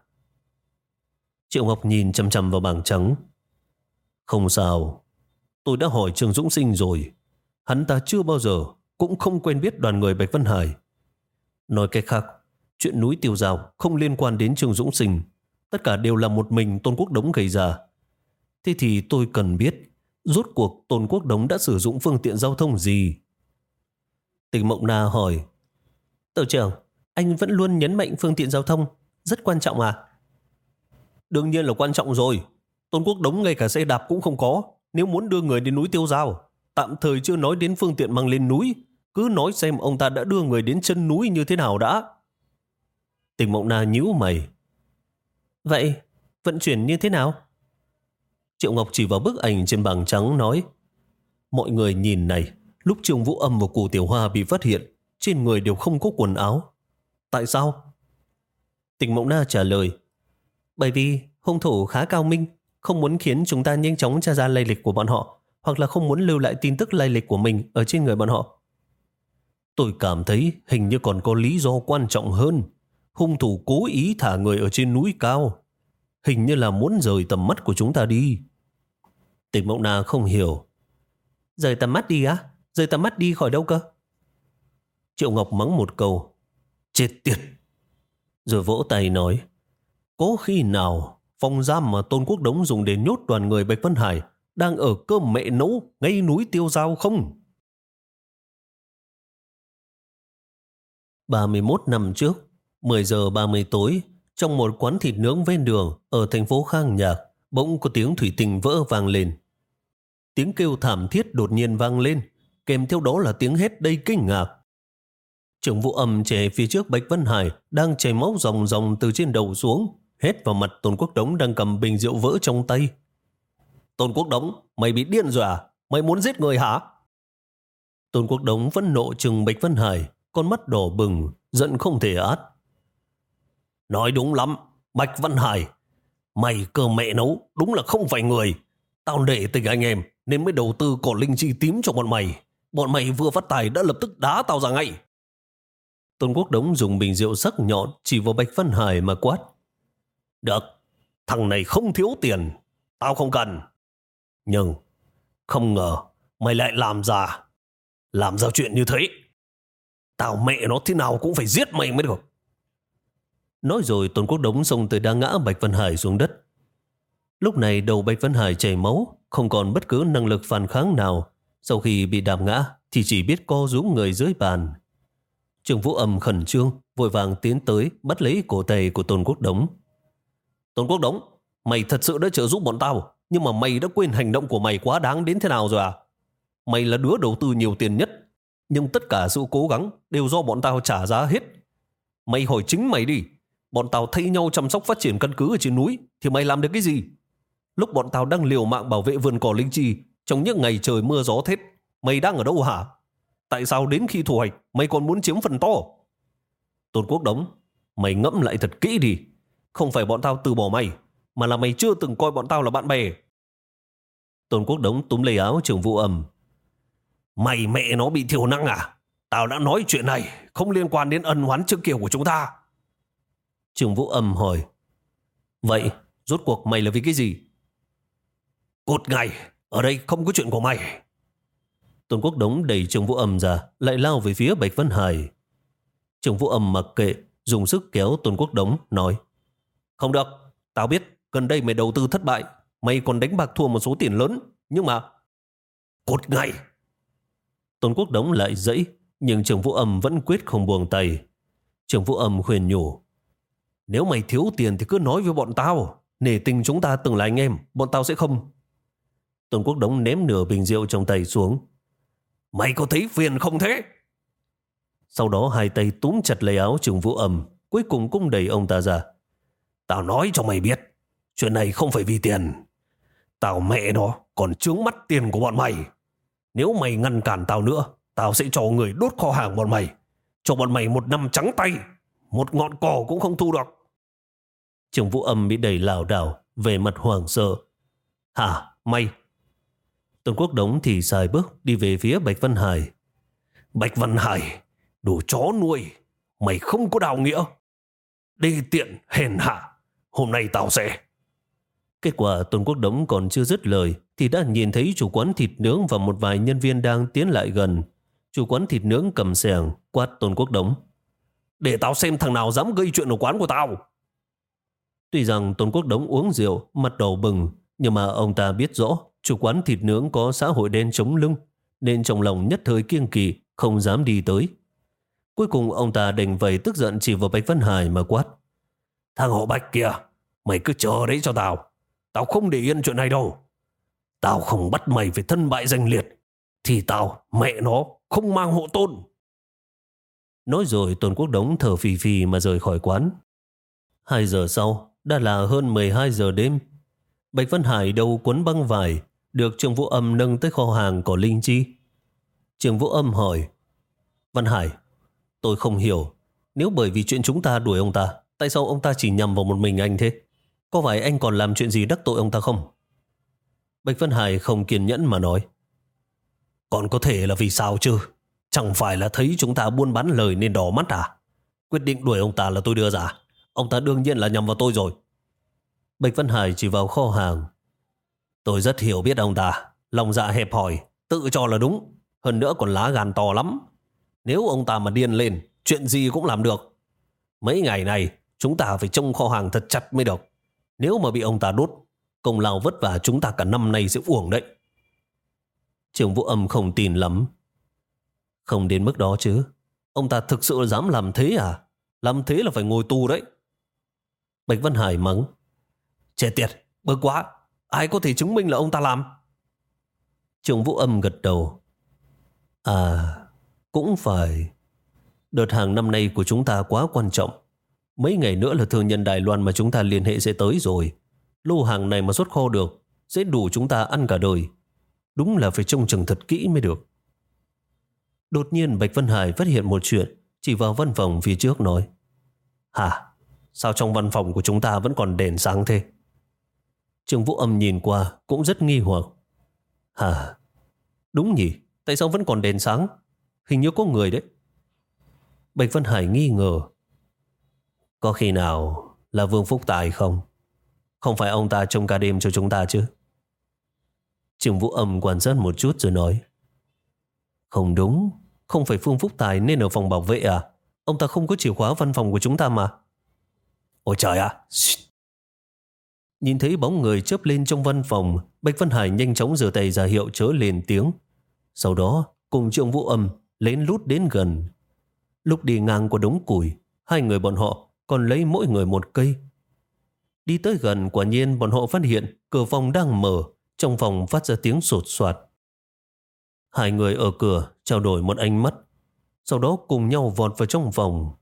Triệu Ngọc nhìn chằm chằm vào bảng trắng. Không sao, tôi đã hỏi Trương Dũng Sinh rồi, hắn ta chưa bao giờ cũng không quen biết đoàn người Bạch Vân Hải. Nói cách khác, chuyện núi Tiêu Giao không liên quan đến Trương Dũng Sinh, tất cả đều là một mình Tôn Quốc Đống gây ra. Thế thì tôi cần biết rốt cuộc Tôn Quốc Đống đã sử dụng phương tiện giao thông gì? Tình Mộng Na hỏi: Tổ trưởng, anh vẫn luôn nhấn mạnh phương tiện giao thông rất quan trọng à? Đương nhiên là quan trọng rồi. Tôn Quốc Đống ngay cả xe đạp cũng không có. Nếu muốn đưa người đến núi Tiêu Giao, tạm thời chưa nói đến phương tiện mang lên núi, cứ nói xem ông ta đã đưa người đến chân núi như thế nào đã. Tình Mộng Na nhíu mày: vậy vận chuyển như thế nào? Triệu Ngọc chỉ vào bức ảnh trên bảng trắng nói: mọi người nhìn này, lúc Trương Vũ Âm và Cù Tiểu Hoa bị phát hiện, trên người đều không có quần áo. Tại sao? Tình Mộng Na trả lời: bởi vì hung thủ khá cao minh, không muốn khiến chúng ta nhanh chóng tra ra lai lịch của bọn họ, hoặc là không muốn lưu lại tin tức lai lịch của mình ở trên người bọn họ. Tôi cảm thấy hình như còn có lý do quan trọng hơn. Hung thủ cố ý thả người ở trên núi cao, hình như là muốn rời tầm mắt của chúng ta đi. Tình Mộng Na không hiểu: rời tầm mắt đi á? Rời tầm mắt đi khỏi đâu cơ? Triệu Ngọc mắng một câu: chết tiệt, rồi vỗ tay nói: có khi nào phòng giam mà Tôn Quốc Đống dùng để nhốt đoàn người Bạch Vân Hải đang ở cơm mẹ nấu ngay núi Tiêu Giao không? ba mươi mốt năm trước, mười giờ ba mươi tối, trong một quán thịt nướng ven đường ở thành phố Khang Nhạc, bỗng có tiếng thủy tinh vỡ vang lên. Tiếng kêu thảm thiết đột nhiên vang lên, kèm theo đó là tiếng hét đầy kinh ngạc. Trưởng Vũ Âm trẻ phía trước Bạch Vân Hải đang chảy máu ròng ròng từ trên đầu xuống, hét vào mặt Tôn Quốc Đống đang cầm bình rượu vỡ trong tay. Tôn Quốc Đống, mày bị điên rồi à? Mày muốn giết người hả? Tôn Quốc Đống vẫn nộ trừng Bạch Vân Hải, con mắt đỏ bừng, giận không thể át. Nói đúng lắm, Bạch Vân Hải, mày cơ mẹ nấu, đúng là không phải người. Tao nể tình anh em nên mới đầu tư cỏ linh chi tím cho bọn mày. Bọn mày vừa phát tài đã lập tức đá tao ra ngay. Tôn Quốc Đống dùng bình rượu sắc nhọn chỉ vào Bạch Vân Hải mà quát: được, thằng này không thiếu tiền, tao không cần. Nhưng không ngờ mày lại làm ra Làm ra chuyện như thế. Tao mẹ nó thế nào cũng phải giết mày mới được. Nói rồi Tôn Quốc Đống xông tới đá ngã Bạch Vân Hải xuống đất. Lúc này đầu Bạch Vân Hải chảy máu, không còn bất cứ năng lực phản kháng nào. Sau khi bị đạp ngã thì chỉ biết co rúm người dưới bàn. Trương Vũ Âm khẩn trương, vội vàng tiến tới bắt lấy cổ tay của Tôn Quốc Đống. Tôn Quốc Đống, mày thật sự đã trợ giúp bọn tao, nhưng mà mày đã quên hành động của mày quá đáng đến thế nào rồi à? Mày là đứa đầu tư nhiều tiền nhất, nhưng tất cả sự cố gắng đều do bọn tao trả giá hết. Mày hỏi chính mày đi, bọn tao thay nhau chăm sóc phát triển căn cứ ở trên núi thì mày làm được cái gì? Lúc bọn tao đang liều mạng bảo vệ vườn cỏ linh chi trong những ngày trời mưa gió thét, mày đang ở đâu hả? Tại sao đến khi thu hoạch mày còn muốn chiếm phần to? Tôn Quốc Đống, mày ngẫm lại thật kỹ đi. Không phải bọn tao từ bỏ mày, mà là mày chưa từng coi bọn tao là bạn bè. Tôn Quốc Đống túm lấy áo Trưởng Vũ Âm. Mày mẹ nó bị thiểu năng à? Tao đã nói chuyện này không liên quan đến ân oán trước kia của chúng ta. Trưởng Vũ Âm hỏi: vậy rốt cuộc mày là vì cái gì? Cút ngay, ở đây không có chuyện của mày. Tôn Quốc Đống đẩy Trưởng Vũ Âm ra, lại lao về phía Bạch Vân Hải. Trưởng Vũ Âm mặc kệ, dùng sức kéo Tôn Quốc Đống, nói: không được, tao biết gần đây mày đầu tư thất bại, mày còn đánh bạc thua một số tiền lớn, nhưng mà... Cút ngay! Tôn Quốc Đống lại dãy, nhưng Trưởng Vũ Âm vẫn quyết không buông tay. Trưởng Vũ Âm khuyên nhủ: nếu mày thiếu tiền thì cứ nói với bọn tao, nể tình chúng ta từng là anh em, bọn tao sẽ không... Tôn Quốc Đống ném nửa bình rượu trong tay xuống. Mày có thấy phiền không thế? Sau đó hai tay túm chặt lấy áo Trương Vũ Âm, cuối cùng cũng đẩy ông ta ra. Tao nói cho mày biết, chuyện này không phải vì tiền. Tao mẹ nó còn chướng mắt tiền của bọn mày. Nếu mày ngăn cản tao nữa, tao sẽ cho người đốt kho hàng bọn mày. Cho bọn mày một năm trắng tay, một ngọn cỏ cũng không thu được. Trương Vũ Âm bị đẩy lảo đảo, về mặt hoảng sợ. Hả, mày? Tôn Quốc Đống thì xài bước đi về phía Bạch Văn Hải. Bạch Văn Hải, đồ chó nuôi, mày không có đạo nghĩa. Đê tiện, hèn hạ, hôm nay tao sẽ... Kết quả Tôn Quốc Đống còn chưa dứt lời thì đã nhìn thấy chủ quán thịt nướng và một vài nhân viên đang tiến lại gần. Chủ quán thịt nướng cầm xẻng quát Tôn Quốc Đống. Để tao xem thằng nào dám gây chuyện ở quán của tao. Tuy rằng Tôn Quốc Đống uống rượu, mặt đỏ bừng, nhưng mà ông ta biết rõ chủ quán thịt nướng có xã hội đen chống lưng, nên trong lòng nhất thời kiêng kỵ, không dám đi tới. Cuối cùng ông ta đành vầy tức giận chỉ vào Bạch Văn Hải mà quát. Thằng họ Bạch kìa, mày cứ chờ đấy cho tao. Tao không để yên chuyện này đâu. Tao không bắt mày phải thân bại danh liệt, thì tao, mẹ nó, không mang hộ tôn. Nói rồi Tôn Quốc Đống thở phì phì mà rời khỏi quán. Hai giờ sau, đã là hơn mười hai giờ đêm. Bạch Văn Hải đầu cuốn băng vải, được Trương Vũ Âm nâng tới kho hàng của Linh Chi. Trương Vũ Âm hỏi, Văn Hải, tôi không hiểu, nếu bởi vì chuyện chúng ta đuổi ông ta, tại sao ông ta chỉ nhằm vào một mình anh thế? Có phải anh còn làm chuyện gì đắc tội ông ta không? Bạch Văn Hải không kiên nhẫn mà nói, còn có thể là vì sao chứ? Chẳng phải là thấy chúng ta buôn bán lời nên đỏ mắt à? Quyết định đuổi ông ta là tôi đưa ra. Ông ta đương nhiên là nhằm vào tôi rồi. Bạch Văn Hải chỉ vào kho hàng. Tôi rất hiểu biết ông ta, lòng dạ hẹp hòi, tự cho là đúng, hơn nữa còn lá gan to lắm. Nếu ông ta mà điên lên, chuyện gì cũng làm được. Mấy ngày này chúng ta phải trông kho hàng thật chặt mới được. Nếu mà bị ông ta đốt, công lao vất vả chúng ta cả năm nay sẽ uổng đấy. Trương Vũ Âm không tin lắm. Không đến mức đó chứ. Ông ta thực sự dám làm thế à? Làm thế là phải ngồi tù đấy. Bạch Văn Hải mắng. Chết tiệt, bơ quá. Ai có thể chứng minh là ông ta làm? Trương Vũ Âm gật đầu. À, cũng phải. Đợt hàng năm nay của chúng ta quá quan trọng. Mấy ngày nữa là thương nhân Đài Loan mà chúng ta liên hệ sẽ tới rồi. Lô hàng này mà xuất kho được, sẽ đủ chúng ta ăn cả đời. Đúng là phải trông chừng thật kỹ mới được. Đột nhiên Bạch Văn Hải phát hiện một chuyện, chỉ vào văn phòng phía trước nói. Hả? Sao trong văn phòng của chúng ta vẫn còn đèn sáng thế? Trương Vũ Âm nhìn qua cũng rất nghi hoặc. Hả? Đúng nhỉ? Tại sao vẫn còn đèn sáng? Hình như có người đấy. Bạch Văn Hải nghi ngờ. Có khi nào là Vương Phúc Tài không? Không phải ông ta trông cả đêm cho chúng ta chứ? Trương Vũ Âm quan sát một chút rồi nói. Không đúng. Không phải Phương Phúc Tài nên ở phòng bảo vệ à? Ông ta không có chìa khóa văn phòng của chúng ta mà. Ôi trời ạ! À. Nhìn thấy bóng người chớp lên trong văn phòng, Bạch Văn Hải nhanh chóng giơ tay ra hiệu chớ lên tiếng. Sau đó cùng Trương Vũ Âm lén lút đến gần. Lúc đi ngang qua đống củi, hai người bọn họ còn lấy mỗi người một cây. Đi tới gần, quả nhiên bọn họ phát hiện cửa phòng đang mở, trong phòng phát ra tiếng sột soạt. Hai người ở cửa trao đổi một ánh mắt, sau đó cùng nhau vọt vào trong phòng.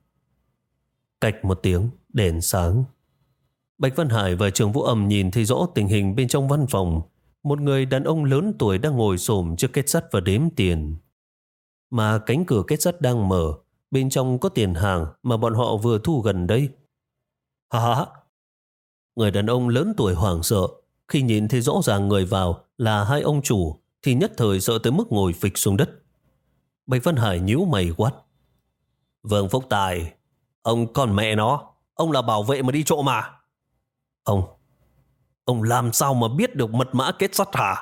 Cạch một tiếng, đèn sáng. Bạch Văn Hải và Trương Vũ Âm nhìn thấy rõ tình hình bên trong văn phòng. Một người đàn ông lớn tuổi đang ngồi xổm trước kết sắt và đếm tiền. Mà cánh cửa kết sắt đang mở, bên trong có tiền hàng mà bọn họ vừa thu gần đây. Hả? Người đàn ông lớn tuổi hoảng sợ. Khi nhìn thấy rõ ràng người vào là hai ông chủ thì nhất thời sợ tới mức ngồi phịch xuống đất. Bạch Văn Hải nhíu mày quát. Vương Phúc Tài, ông còn mẹ nó, ông là bảo vệ mà đi trộm mà. Ông, ông làm sao mà biết được mật mã kết sắt hả?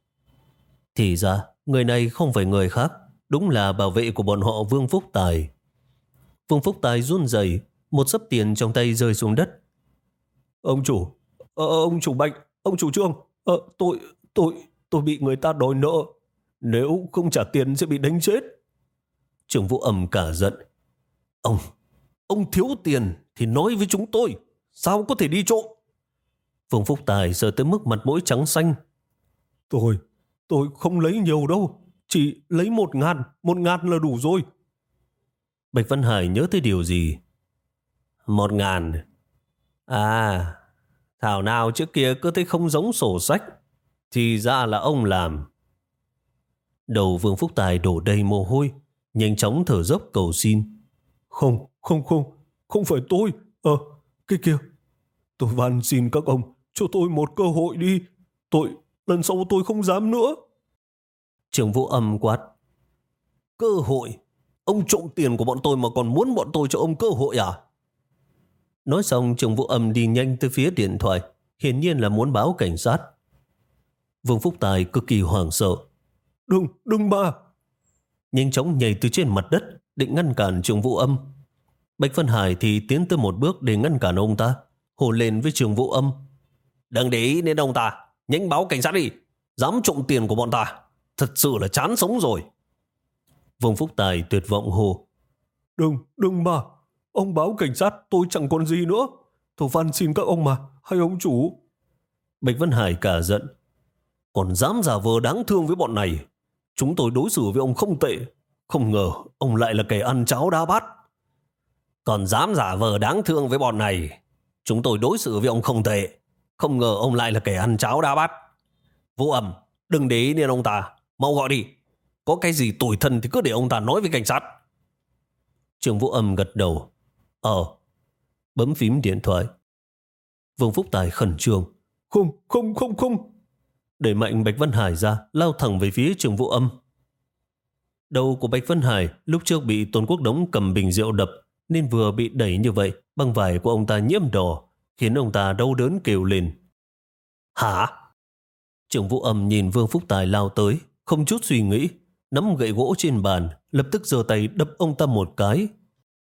Thì ra, người này không phải người khác, đúng là bảo vệ của bọn họ Vương Phúc Tài. Vương Phúc Tài run rẩy, một xấp tiền trong tay rơi xuống đất. Ông chủ, ờ, ông chủ Bạch, ông chủ Trương, ờ, tôi, tôi, tôi bị người ta đòi nợ. Nếu không trả tiền sẽ bị đánh chết. Trương Vũ Âm cả giận. Ông, ông thiếu tiền thì nói với chúng tôi, sao có thể đi trộm? Vương Phúc Tài sợ tới mức mặt mũi trắng xanh. Tôi, tôi không lấy nhiều đâu. Chỉ lấy một ngàn, một ngàn là đủ rồi. Bạch Văn Hải nhớ tới điều gì. Một ngàn. À, thảo nào trước kia cứ thấy không giống sổ sách. Thì ra là ông làm. Đầu Vương Phúc Tài đổ đầy mồ hôi, nhanh chóng thở dốc cầu xin. Không, không, không, không phải tôi. Ờ, cái kia. Tôi van xin các ông, cho tôi một cơ hội đi. Tôi, lần sau tôi không dám nữa. Trưởng Vũ Âm quát. Cơ hội? Ông trộm tiền của bọn tôi mà còn muốn bọn tôi cho ông cơ hội à? Nói xong, Trưởng Vũ Âm đi nhanh tới phía điện thoại, hiển nhiên là muốn báo cảnh sát. Vương Phúc Tài cực kỳ hoảng sợ. Đừng, đừng mà. Nhanh chóng nhảy từ trên mặt đất, định ngăn cản Trưởng Vũ Âm. Bạch Văn Hải thì tiến tới một bước để ngăn cản ông ta, hô lên với Trưởng Vũ Âm. Đừng để ý đến ông ta, nhanh báo cảnh sát đi. Dám trộm tiền của bọn ta, thật sự là chán sống rồi. Vương Phúc Tài tuyệt vọng hô. Đừng, đừng mà. Ông báo cảnh sát tôi chẳng còn gì nữa. Tôi van xin các ông mà, hay ông chủ. Bạch Văn Hải cả giận. Còn dám giả vờ đáng thương với bọn này. Chúng tôi đối xử với ông không tệ. Không ngờ ông lại là kẻ ăn cháo đá bát. Còn dám giả vờ đáng thương với bọn này. Chúng tôi đối xử với ông không tệ. Không ngờ ông lại là kẻ ăn cháo đá bát. Vũ Âm, đừng để ý đến ông ta. Mau gọi đi. Có cái gì tủi thân thì cứ để ông ta nói với cảnh sát. Trưởng Vũ Âm gật đầu. Ờ. Bấm phím điện thoại. Vương Phúc Tài khẩn trương. Không, không, không, không. Đẩy mạnh Bạch Văn Hải ra, lao thẳng về phía Trưởng Vũ Âm. Đầu của Bạch Văn Hải lúc trước bị Tôn Quốc Đống cầm bình rượu đập, nên vừa bị đẩy như vậy, băng vải của ông ta nhiễm đỏ, khiến ông ta đau đớn kêu lên. Hả? Trưởng Vũ Âm nhìn Vương Phúc Tài lao tới, không chút suy nghĩ, nắm gậy gỗ trên bàn, lập tức giơ tay đập ông ta một cái.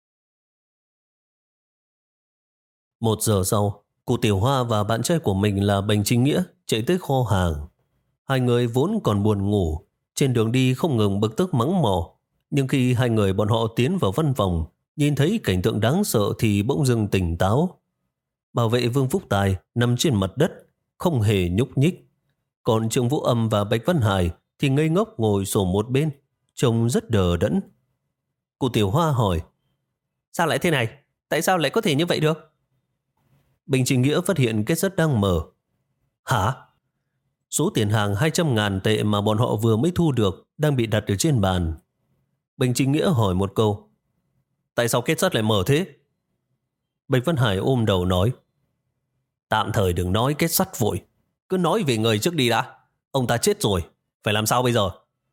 Một giờ sau, cô Tiểu Hoa và bạn trai của mình là Bành Chính Nghĩa chạy tới kho hàng. Hai người vốn còn buồn ngủ, trên đường đi không ngừng bực tức mắng mỏ. Nhưng khi hai người bọn họ tiến vào văn phòng, nhìn thấy cảnh tượng đáng sợ thì bỗng dưng tỉnh táo. Bảo vệ Vương Phúc Tài nằm trên mặt đất, không hề nhúc nhích. Còn Trương Vũ Âm và Bạch Văn Hải thì ngây ngốc ngồi xổm một bên, trông rất đờ đẫn. Cô Tiểu Hoa hỏi, sao lại thế này? Tại sao lại có thể như vậy được? Bình Trình Nghĩa phát hiện kết sắt đang mở. Hả? Số tiền hàng hai trăm ngàn tệ mà bọn họ vừa mới thu được đang bị đặt ở trên bàn. Bình Trình Nghĩa hỏi một câu. Tại sao kết sắt lại mở thế? Bạch Văn Hải ôm đầu nói. Tạm thời đừng nói kết sắt vội. Cứ nói về người trước đi đã. Ông ta chết rồi. Phải làm sao bây giờ?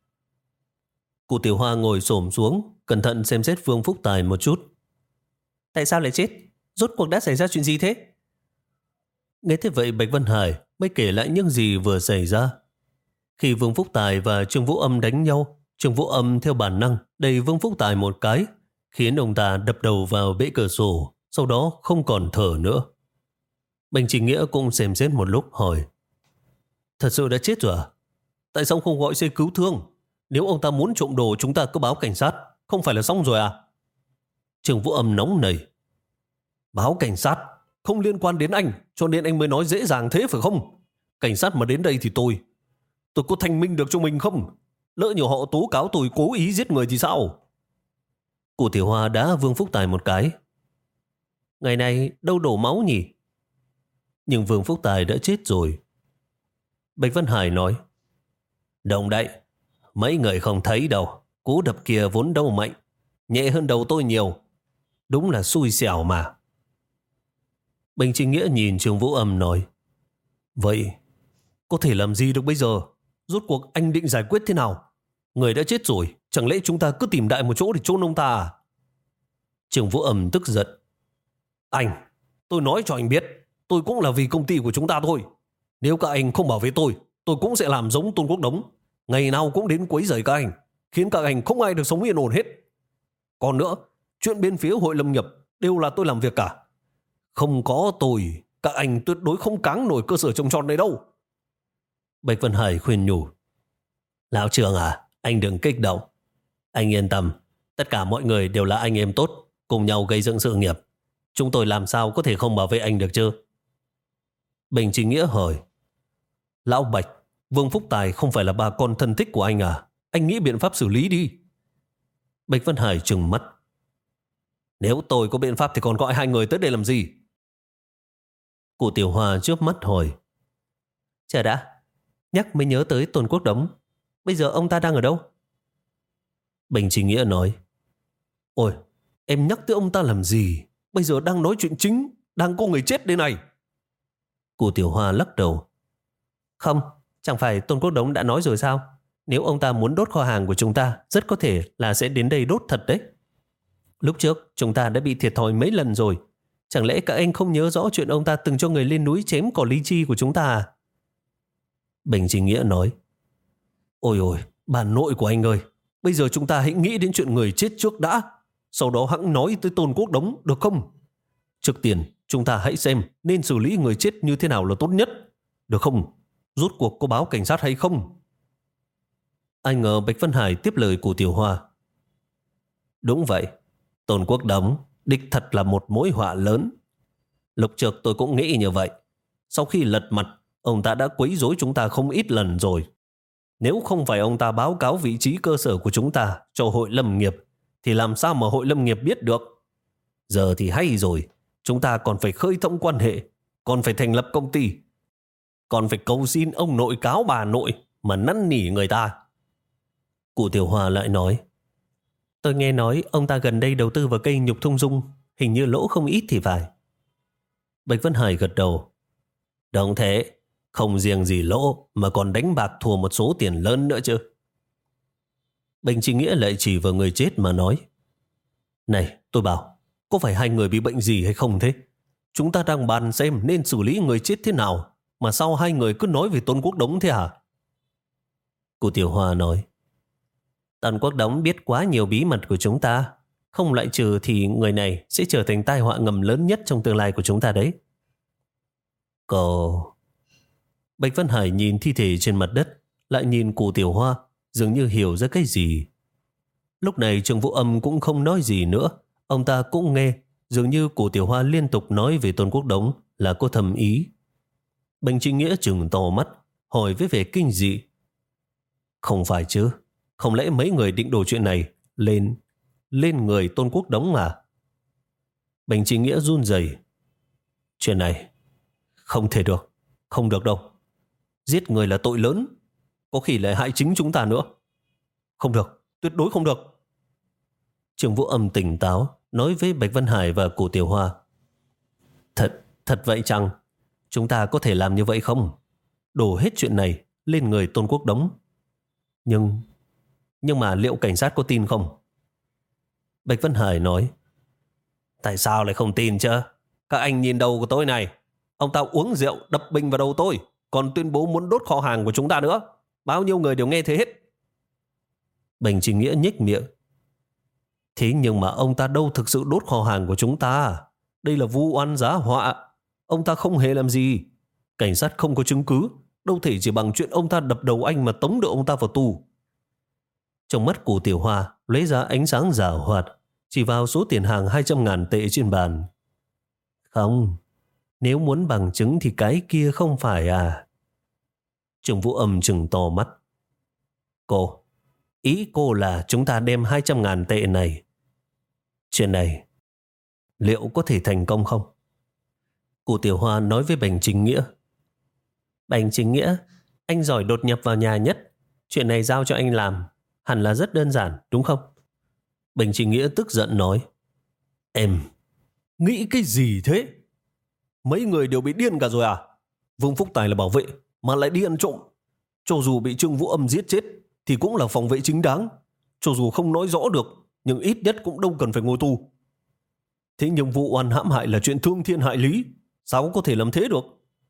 Cụ Tiểu Hoa ngồi xổm xuống, cẩn thận xem xét Vương Phúc Tài một chút. Tại sao lại chết? Rốt cuộc đã xảy ra chuyện gì thế? Nghe thế vậy Bạch Văn Hải mới kể lại những gì vừa xảy ra. Khi Vương Phúc Tài và Trương Vũ Âm đánh nhau, Trương Vũ Âm theo bản năng đẩy Vương Phúc Tài một cái, khiến ông ta đập đầu vào bệ cửa sổ, sau đó không còn thở nữa. Bành Trình Nghĩa cũng xem xét một lúc hỏi. Thật sự đã chết rồi à? Tại sao không gọi xe cứu thương? Nếu ông ta muốn trộm đồ chúng ta cứ báo cảnh sát, không phải là xong rồi à? Trương Vũ Âm nóng nảy. Báo cảnh sát? Không liên quan đến anh, cho nên anh mới nói dễ dàng thế phải không? Cảnh sát mà đến đây thì tôi, tôi có thanh minh được cho mình không? Lỡ nhiều họ tố cáo tôi cố ý giết người thì sao? Cụ Tiểu Hoa đá Vương Phúc Tài một cái. Ngày này đâu đổ máu nhỉ? Nhưng Vương Phúc Tài đã chết rồi. Bạch Văn Hải nói. Đồng đấy, mấy người không thấy đâu. Cú đập kia vốn đâu mạnh, nhẹ hơn đầu tôi nhiều. Đúng là xui xẻo mà. Bành Trình Nghĩa nhìn Trương Vũ Âm nói. Vậy có thể làm gì được bây giờ? Rốt cuộc anh định giải quyết thế nào? Người đã chết rồi, chẳng lẽ chúng ta cứ tìm đại một chỗ để chôn ông ta à? Trương Vũ Âm tức giận. Anh, tôi nói cho anh biết, tôi cũng là vì công ty của chúng ta thôi. Nếu các anh không bảo vệ tôi, tôi cũng sẽ làm giống Tôn Quốc Đống, ngày nào cũng đến quấy rầy các anh, khiến các anh không ai được sống yên ổn hết. Còn nữa, chuyện bên phía hội lâm nghiệp đều là tôi làm việc cả. Không có tôi, các anh tuyệt đối không cáng nổi cơ sở trồng trọt này đâu. Bạch Văn Hải khuyên nhủ. Lão Trường à, anh đừng kích động. Anh yên tâm, tất cả mọi người đều là anh em tốt, cùng nhau gây dựng sự nghiệp. Chúng tôi làm sao có thể không bảo vệ anh được chứ? Bình Trình Nghĩa hỏi. Lão Bạch, Vương Phúc Tài không phải là bà con thân thích của anh à? Anh nghĩ biện pháp xử lý đi. Bạch Vân Hải trừng mắt. Nếu tôi có biện pháp thì còn gọi hai người tới đây làm gì? Cụ Tiểu Hoa chớp mắt hỏi. Chờ đã, nhắc mới nhớ tới Tôn Quốc Đống. Bây giờ ông ta đang ở đâu? Bành Chính Nghĩa nói. Ôi, em nhắc tới ông ta làm gì? Bây giờ đang nói chuyện chính, đang có người chết đây này. Cụ Tiểu Hoa lắc đầu. Không, chẳng phải Tôn Quốc Đống đã nói rồi sao? Nếu ông ta muốn đốt kho hàng của chúng ta, rất có thể là sẽ đến đây đốt thật đấy. Lúc trước, chúng ta đã bị thiệt thòi mấy lần rồi. Chẳng lẽ các anh không nhớ rõ chuyện ông ta từng cho người lên núi chém cỏ ly chi của chúng ta à? Bành Chính Nghĩa nói. Ôi ôi, bà nội của anh ơi, bây giờ chúng ta hãy nghĩ đến chuyện người chết trước đã. Sau đó hẵng nói tới Tôn Quốc Đống, được không? Trước tiên, chúng ta hãy xem nên xử lý người chết như thế nào là tốt nhất. Được không? Rốt cuộc có báo cảnh sát hay không? Ai ngờ Bạch Vân Hải tiếp lời của Tiểu Hoa. Đúng vậy, Tôn Quốc Đống đích thật là một mối họa lớn. Lúc trước tôi cũng nghĩ như vậy. Sau khi lật mặt, ông ta đã quấy rối chúng ta không ít lần rồi. Nếu không phải ông ta báo cáo vị trí cơ sở của chúng ta cho hội lâm nghiệp, thì làm sao mà hội lâm nghiệp biết được? Giờ thì hay rồi, chúng ta còn phải khơi thông quan hệ, còn phải thành lập công ty, còn phải cầu xin ông nội cáo bà nội mà năn nỉ người ta. Cụ Tiểu Hoa lại nói. Tôi nghe nói ông ta gần đây đầu tư vào cây nhục thung dung, hình như lỗ không ít thì phải. Bạch Vân Hải gật đầu. Đúng thế, không riêng gì lỗ mà còn đánh bạc thua một số tiền lớn nữa chứ. Bành Chính Nghĩa lại chỉ vào người chết mà nói. Này, tôi bảo, có phải hai người bị bệnh gì hay không thế? Chúng ta đang bàn xem nên xử lý người chết thế nào, mà sao hai người cứ nói về Tôn Quốc Đống thế hả? Cụ Tiểu Hoa nói. Tôn Quốc Đống biết quá nhiều bí mật của chúng ta. Không loại trừ thì người này sẽ trở thành tai họa ngầm lớn nhất trong tương lai của chúng ta đấy. Cô... Bạch Vân Hải nhìn thi thể trên mặt đất, lại nhìn cụ Tiểu Hoa, dường như hiểu ra cái gì. Lúc này Trương Vũ Âm cũng không nói gì nữa. Ông ta cũng nghe, dường như cụ Tiểu Hoa liên tục nói về Tôn Quốc Đống là có thầm ý. Bành Chính Nghĩa trừng to mắt, hỏi với vẻ kinh dị. Không phải chứ, không lẽ mấy người định đổ chuyện này lên lên người Tôn Quốc Đống à? Bành Chính Nghĩa run rẩy. Chuyện này không thể được, không được đâu. Giết người là tội lớn, có khi lại hại chính chúng ta nữa. Không được, tuyệt đối không được. Trương Vũ Âm tỉnh táo nói với Bạch Vân Hải và cụ Tiểu Hoa. Thật, thật vậy chăng? Chúng ta có thể làm như vậy không? Đổ hết chuyện này lên người Tôn Quốc Đống. Nhưng, nhưng mà liệu cảnh sát có tin không? Bạch Vân Hải nói. Tại sao lại không tin chứ? Các anh nhìn đầu của tôi này. Ông ta uống rượu đập bình vào đầu tôi, còn tuyên bố muốn đốt kho hàng của chúng ta nữa. Bao nhiêu người đều nghe thế hết. Bành Chính Nghĩa nhếch miệng. Thế nhưng mà ông ta đâu thực sự đốt kho hàng của chúng ta. Đây là vu oan giá họa. Ông ta không hề làm gì. Cảnh sát không có chứng cứ, đâu thể chỉ bằng chuyện ông ta đập đầu anh mà tống được ông ta vào tù. Trong mắt của Tiểu Hoa lấy ra ánh sáng giả hoạt, chỉ vào số tiền hàng hai trăm ngàn tệ trên bàn. Không, nếu muốn bằng chứng thì cái kia không phải à? Trương Vũ Âm trừng to mắt. Cô, ý cô là chúng ta đem hai trăm ngàn tệ này. Chuyện này, liệu có thể thành công không? Cụ Tiểu Hoa nói với Bành Chính Nghĩa. Bành Chính Nghĩa, anh giỏi đột nhập vào nhà nhất. Chuyện này giao cho anh làm, hẳn là rất đơn giản, đúng không? Bành Chính Nghĩa tức giận nói. Em, nghĩ cái gì thế? Mấy người đều bị điên cả rồi à? Vương Phúc Tài là bảo vệ, mà lại đi ăn trộm. Cho dù bị Trương Vũ Âm giết chết, thì cũng là phòng vệ chính đáng. Cho dù không nói rõ được, nhưng ít nhất cũng đâu cần phải ngồi tù. Thế nhưng vụ oan hãm hại là chuyện thương thiên hại lý. Sao có thể làm thế được?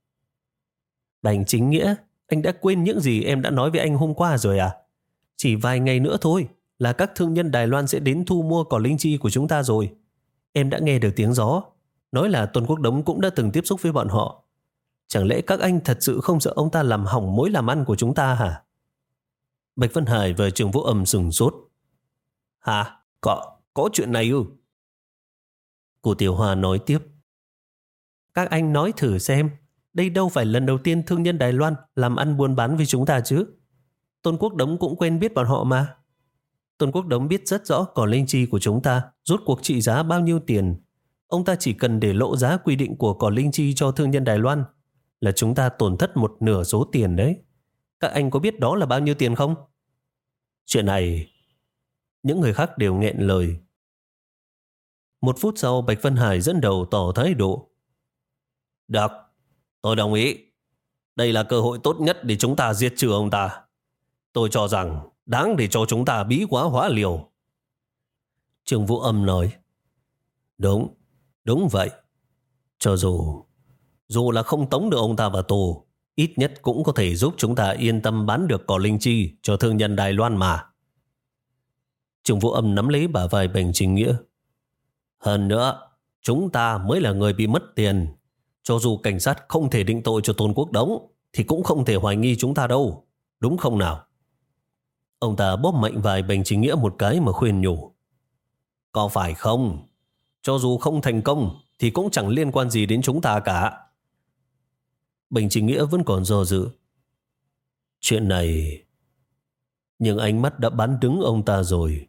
Bành Chính Nghĩa, anh đã quên những gì em đã nói với anh hôm qua rồi à? Chỉ vài ngày nữa thôi là các thương nhân Đài Loan sẽ đến thu mua cỏ linh chi của chúng ta rồi. Em đã nghe được tiếng gió, nói là Tôn Quốc Đống cũng đã từng tiếp xúc với bọn họ. Chẳng lẽ các anh thật sự không sợ ông ta làm hỏng mối làm ăn của chúng ta hả? Bạch Vân Hải và Trương Vũ Âm sừng sốt. Hả? Có, có chuyện này ư? Cô Tiểu Hoa nói tiếp. Các anh nói thử xem, Đây đâu phải lần đầu tiên thương nhân Đài Loan làm ăn buôn bán với chúng ta chứ. Tôn Quốc Đống cũng quen biết bọn họ mà. Tôn Quốc Đống biết rất rõ cỏ linh chi của chúng ta rốt cuộc trị giá bao nhiêu tiền. Ông ta chỉ cần để lộ giá quy định của cỏ linh chi cho thương nhân Đài Loan là chúng ta tổn thất một nửa số tiền đấy. Các anh có biết đó là bao nhiêu tiền không? Chuyện này, những người khác đều nghẹn lời. Một phút sau, Bạch Vân Hải dẫn đầu tỏ thái độ. Được, tôi đồng ý. Đây là cơ hội tốt nhất để chúng ta diệt trừ ông ta. Tôi cho rằng đáng để cho chúng ta bí quá hóa liều. Trương Vũ Âm nói. Đúng, đúng vậy. Cho dù, dù là không tống được ông ta vào tù, ít nhất cũng có thể giúp chúng ta yên tâm bán được cỏ linh chi cho thương nhân Đài Loan mà. Trương Vũ Âm nắm lấy bả vai Bành Chính Nghĩa. Hơn nữa, chúng ta mới là người bị mất tiền. Cho dù cảnh sát không thể định tội cho Tôn Quốc Đống, thì cũng không thể hoài nghi chúng ta đâu. Đúng không nào? Ông ta bóp mạnh vai Bành Chính Nghĩa một cái mà khuyên nhủ. Có phải không? Cho dù không thành công, thì cũng chẳng liên quan gì đến chúng ta cả. Bành Chính Nghĩa vẫn còn do dự. Chuyện này... Nhưng ánh mắt đã bắn đứng ông ta rồi.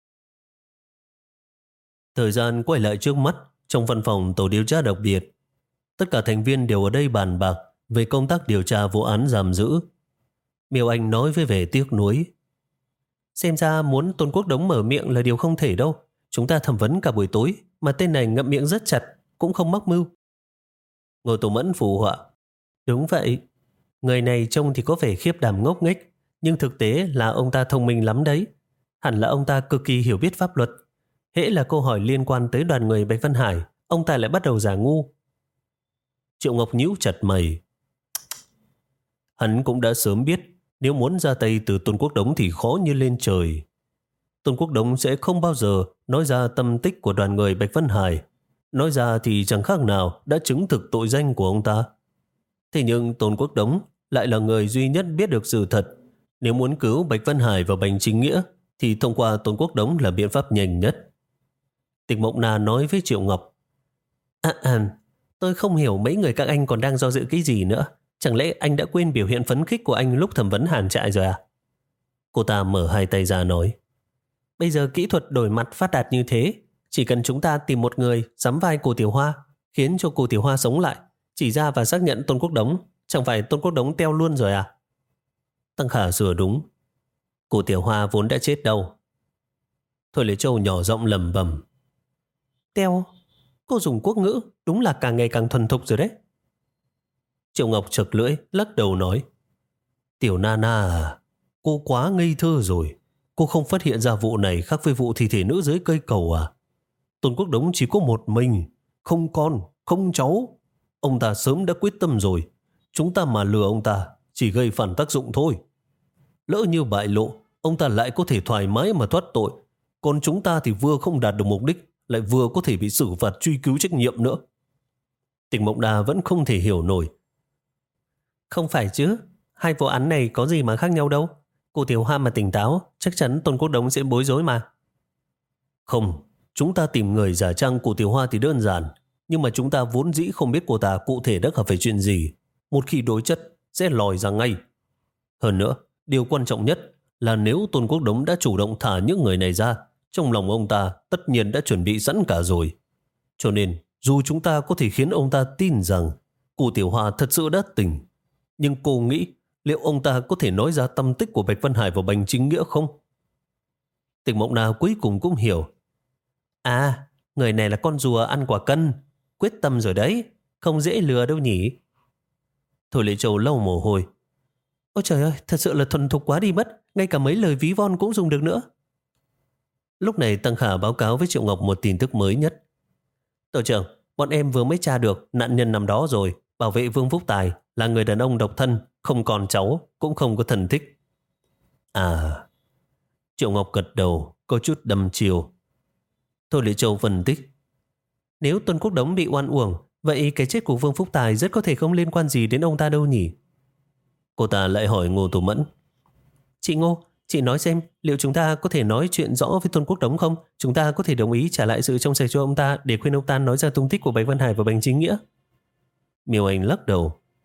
Thời gian quay lại trước mắt trong văn phòng tổ điều tra đặc biệt. Tất cả thành viên đều ở đây bàn bạc về công tác điều tra vụ án giam giữ. Miêu Anh nói với vẻ tiếc nuối. Xem ra muốn Tôn Quốc Đống mở miệng là điều không thể đâu. Chúng ta thẩm vấn cả buổi tối mà tên này ngậm miệng rất chặt, cũng không mắc mưu. Ngô Tổ Mẫn phụ họa. Đúng vậy. Người này trông thì có vẻ khiếp đảm ngốc nghếch, nhưng thực tế là ông ta thông minh lắm đấy. Hẳn là ông ta cực kỳ hiểu biết pháp luật. Hễ là câu hỏi liên quan tới đoàn người Bạch Vân Hải, ông ta lại bắt đầu giả ngu. Triệu Ngọc nhíu chặt mày. Hắn cũng đã sớm biết nếu muốn ra tay từ Tôn Quốc Đống thì khó như lên trời. Tôn Quốc Đống sẽ không bao giờ nói ra tâm tích của đoàn người Bạch Vân Hải. Nói ra thì chẳng khác nào đã chứng thực tội danh của ông ta. Thế nhưng Tôn Quốc Đống lại là người duy nhất biết được sự thật. Nếu muốn cứu Bạch Vân Hải và Bành Chính Nghĩa thì thông qua Tôn Quốc Đống là biện pháp nhanh nhất. Tịch Mộng Na nói với Triệu Ngọc. À, à, tôi không hiểu mấy người các anh còn đang do dự cái gì nữa. Chẳng lẽ anh đã quên biểu hiện phấn khích của anh lúc thẩm vấn Hàn Trại rồi à? Cô ta mở hai tay ra nói. Bây giờ kỹ thuật đổi mặt phát đạt như thế, chỉ cần chúng ta tìm một người sắm vai cô Tiểu Hoa, khiến cho cô Tiểu Hoa sống lại, chỉ ra và xác nhận Tôn Quốc Đống, chẳng phải Tôn Quốc Đống teo luôn rồi à? Tăng Khả sửa đúng. Cô Tiểu Hoa vốn đã chết đâu. Thôi Lê Châu nhỏ giọng lầm bầm. Teo, cô dùng quốc ngữ đúng là càng ngày càng thuần thục rồi đấy. Triệu Ngọc chực lưỡi, lắc đầu nói. Tiểu Nana à, cô quá ngây thơ rồi. Cô không phát hiện ra vụ này khác với vụ thi thể nữ dưới cây cầu à? Tôn Quốc Đống chỉ có một mình, không con, không cháu. Ông ta sớm đã quyết tâm rồi. Chúng ta mà lừa ông ta chỉ gây phản tác dụng thôi. Lỡ như bại lộ, ông ta lại có thể thoải mái mà thoát tội. Còn chúng ta thì vừa không đạt được mục đích, lại vừa có thể bị xử phạt truy cứu trách nhiệm nữa. Tịch Mộng Đà vẫn không thể hiểu nổi. Không phải chứ, hai vụ án này có gì mà khác nhau đâu. Cô Tiểu Hoa mà tỉnh táo, chắc chắn Tôn Quốc Đống sẽ bối rối mà. Không, chúng ta tìm người giả trang cô Tiểu Hoa thì đơn giản, nhưng mà chúng ta vốn dĩ không biết cô ta cụ thể đã gặp phải chuyện gì. Một khi đối chất, sẽ lòi ra ngay. Hơn nữa, điều quan trọng nhất là nếu Tôn Quốc Đống đã chủ động thả những người này ra, trong lòng ông ta tất nhiên đã chuẩn bị sẵn cả rồi. Cho nên, dù chúng ta có thể khiến ông ta tin rằng cô Tiểu Hoa thật sự đã tỉnh, nhưng cô nghĩ liệu ông ta có thể nói ra tâm tích của Bạch Vân Hải và Bành Chính Nghĩa không? Tịch Mộng Na cuối cùng cũng hiểu. À, người này là con rùa ăn quả cân, quyết tâm rồi đấy, không dễ lừa đâu nhỉ. Thôi Lệ Châu lau mồ hôi. Ôi trời ơi, thật sự là thuần thục quá đi mất, ngay cả mấy lời ví von cũng dùng được nữa. Lúc này Tăng Khả báo cáo với Triệu Ngọc một tin tức mới nhất. Tổ trưởng, bọn em vừa mới tra được nạn nhân nằm đó rồi. Bảo vệ Vương Phúc Tài là người đàn ông độc thân, không còn cháu, cũng không có thân thích. À, Triệu Ngọc gật đầu, có chút đăm chiều. Thôi Lệ Châu phân tích. Nếu Tôn Quốc Đống bị oan uổng, vậy cái chết của Vương Phúc Tài rất có thể không liên quan gì đến ông ta đâu nhỉ? Cô ta lại hỏi Ngô Tổ Mẫn. Chị Ngô, chị nói xem liệu chúng ta có thể nói chuyện rõ với Tôn Quốc Đống không? Chúng ta có thể đồng ý trả lại sự trong sạch cho ông ta để khuyên ông ta nói ra tung tích của Bạch Vân Hải và Bành Chính Nghĩa. Miêu Anh lắc đầu.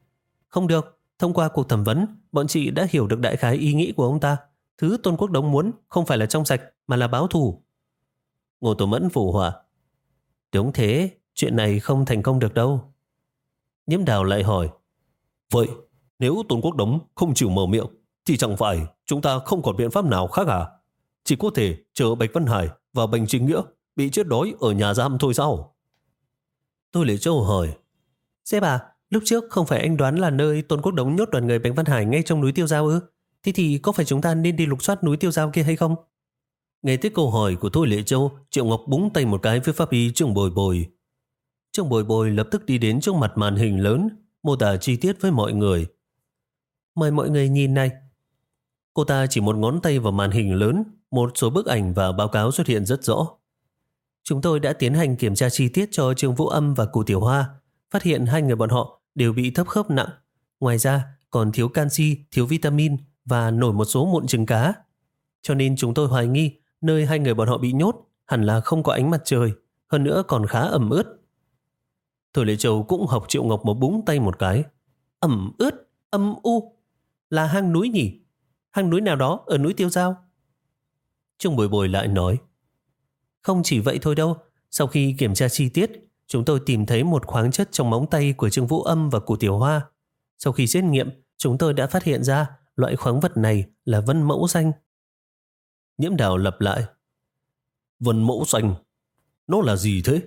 Không được, thông qua cuộc thẩm vấn, bọn chị đã hiểu được đại khái ý nghĩ của ông ta. Thứ Tôn Quốc Đống muốn không phải là trong sạch mà là báo thù. Ngô Tổ Mẫn phụ họa. Đúng thế, chuyện này không thành công được đâu. Nhiễm Đào lại hỏi. Vậy, nếu Tôn Quốc Đống không chịu mở miệng, thì chẳng phải chúng ta không còn biện pháp nào khác à? Chỉ có thể chờ Bạch Văn Hải và Bành Chính Nghĩa bị chết đói ở nhà giam thôi sao? Tôi Lệ Châu hỏi. Sếp à, lúc trước không phải anh đoán là nơi Tôn Quốc Đống nhốt đoàn người Bạch Văn Hải ngay trong núi Tiêu Dao ư? Thế thì có phải chúng ta nên đi lục soát núi Tiêu Dao kia hay không? Nghe tới câu hỏi của Thôi Lệ Châu, Triệu Ngọc búng tay một cái với pháp y Trương Bồi Bồi. Trương Bồi Bồi lập tức đi đến trước mặt màn hình lớn, mô tả chi tiết với mọi người. Mời mọi người nhìn này. Cô ta chỉ một ngón tay vào màn hình lớn, một số bức ảnh và báo cáo xuất hiện rất rõ. Chúng tôi đã tiến hành kiểm tra chi tiết cho Trương Vũ Âm và Cụ Tiểu Hoa, phát hiện hai người bọn họ đều bị thấp khớp nặng. Ngoài ra còn thiếu canxi, thiếu vitamin và nổi một số mụn trứng cá. Cho nên chúng tôi hoài nghi nơi hai người bọn họ bị nhốt hẳn là không có ánh mặt trời, hơn nữa còn khá ẩm ướt. Thôi Lệ Châu cũng học Triệu Ngọc một búng tay một cái. Ẩm ướt, âm u, là hang núi nhỉ? Hang núi nào đó ở núi Tiêu Dao? Trương Bồi Bồi lại nói. Không chỉ vậy thôi đâu, sau khi kiểm tra chi tiết, chúng tôi tìm thấy một khoáng chất trong móng tay của Trương Vũ Âm và Cụ Tiểu Hoa. Sau khi xét nghiệm, chúng tôi đã phát hiện ra loại khoáng vật này là vân mẫu xanh. Nhiễm Đào lặp lại. Vân mẫu xanh? Nó là gì thế?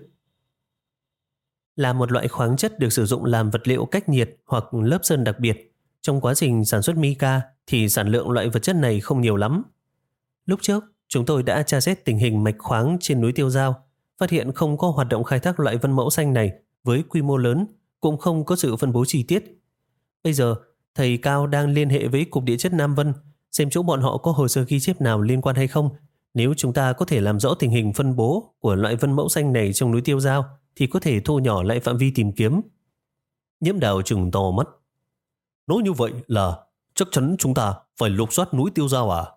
Là một loại khoáng chất được sử dụng làm vật liệu cách nhiệt hoặc lớp sơn đặc biệt. Trong quá trình sản xuất mica thì sản lượng loại vật chất này không nhiều lắm. Lúc trước, chúng tôi đã tra xét tình hình mạch khoáng trên núi Tiêu Dao, phát hiện không có hoạt động khai thác loại vân mẫu xanh này với quy mô lớn, cũng không có sự phân bố chi tiết. Bây giờ, thầy Cao đang liên hệ với Cục Địa chất Nam Vân, xem chỗ bọn họ có hồ sơ ghi chép nào liên quan hay không. Nếu chúng ta có thể làm rõ tình hình phân bố của loại vân mẫu xanh này trong núi Tiêu Dao, thì có thể thu nhỏ lại phạm vi tìm kiếm. Nhiễm Đào trừng to mắt. Nói như vậy là chắc chắn chúng ta phải lục soát núi Tiêu Dao à?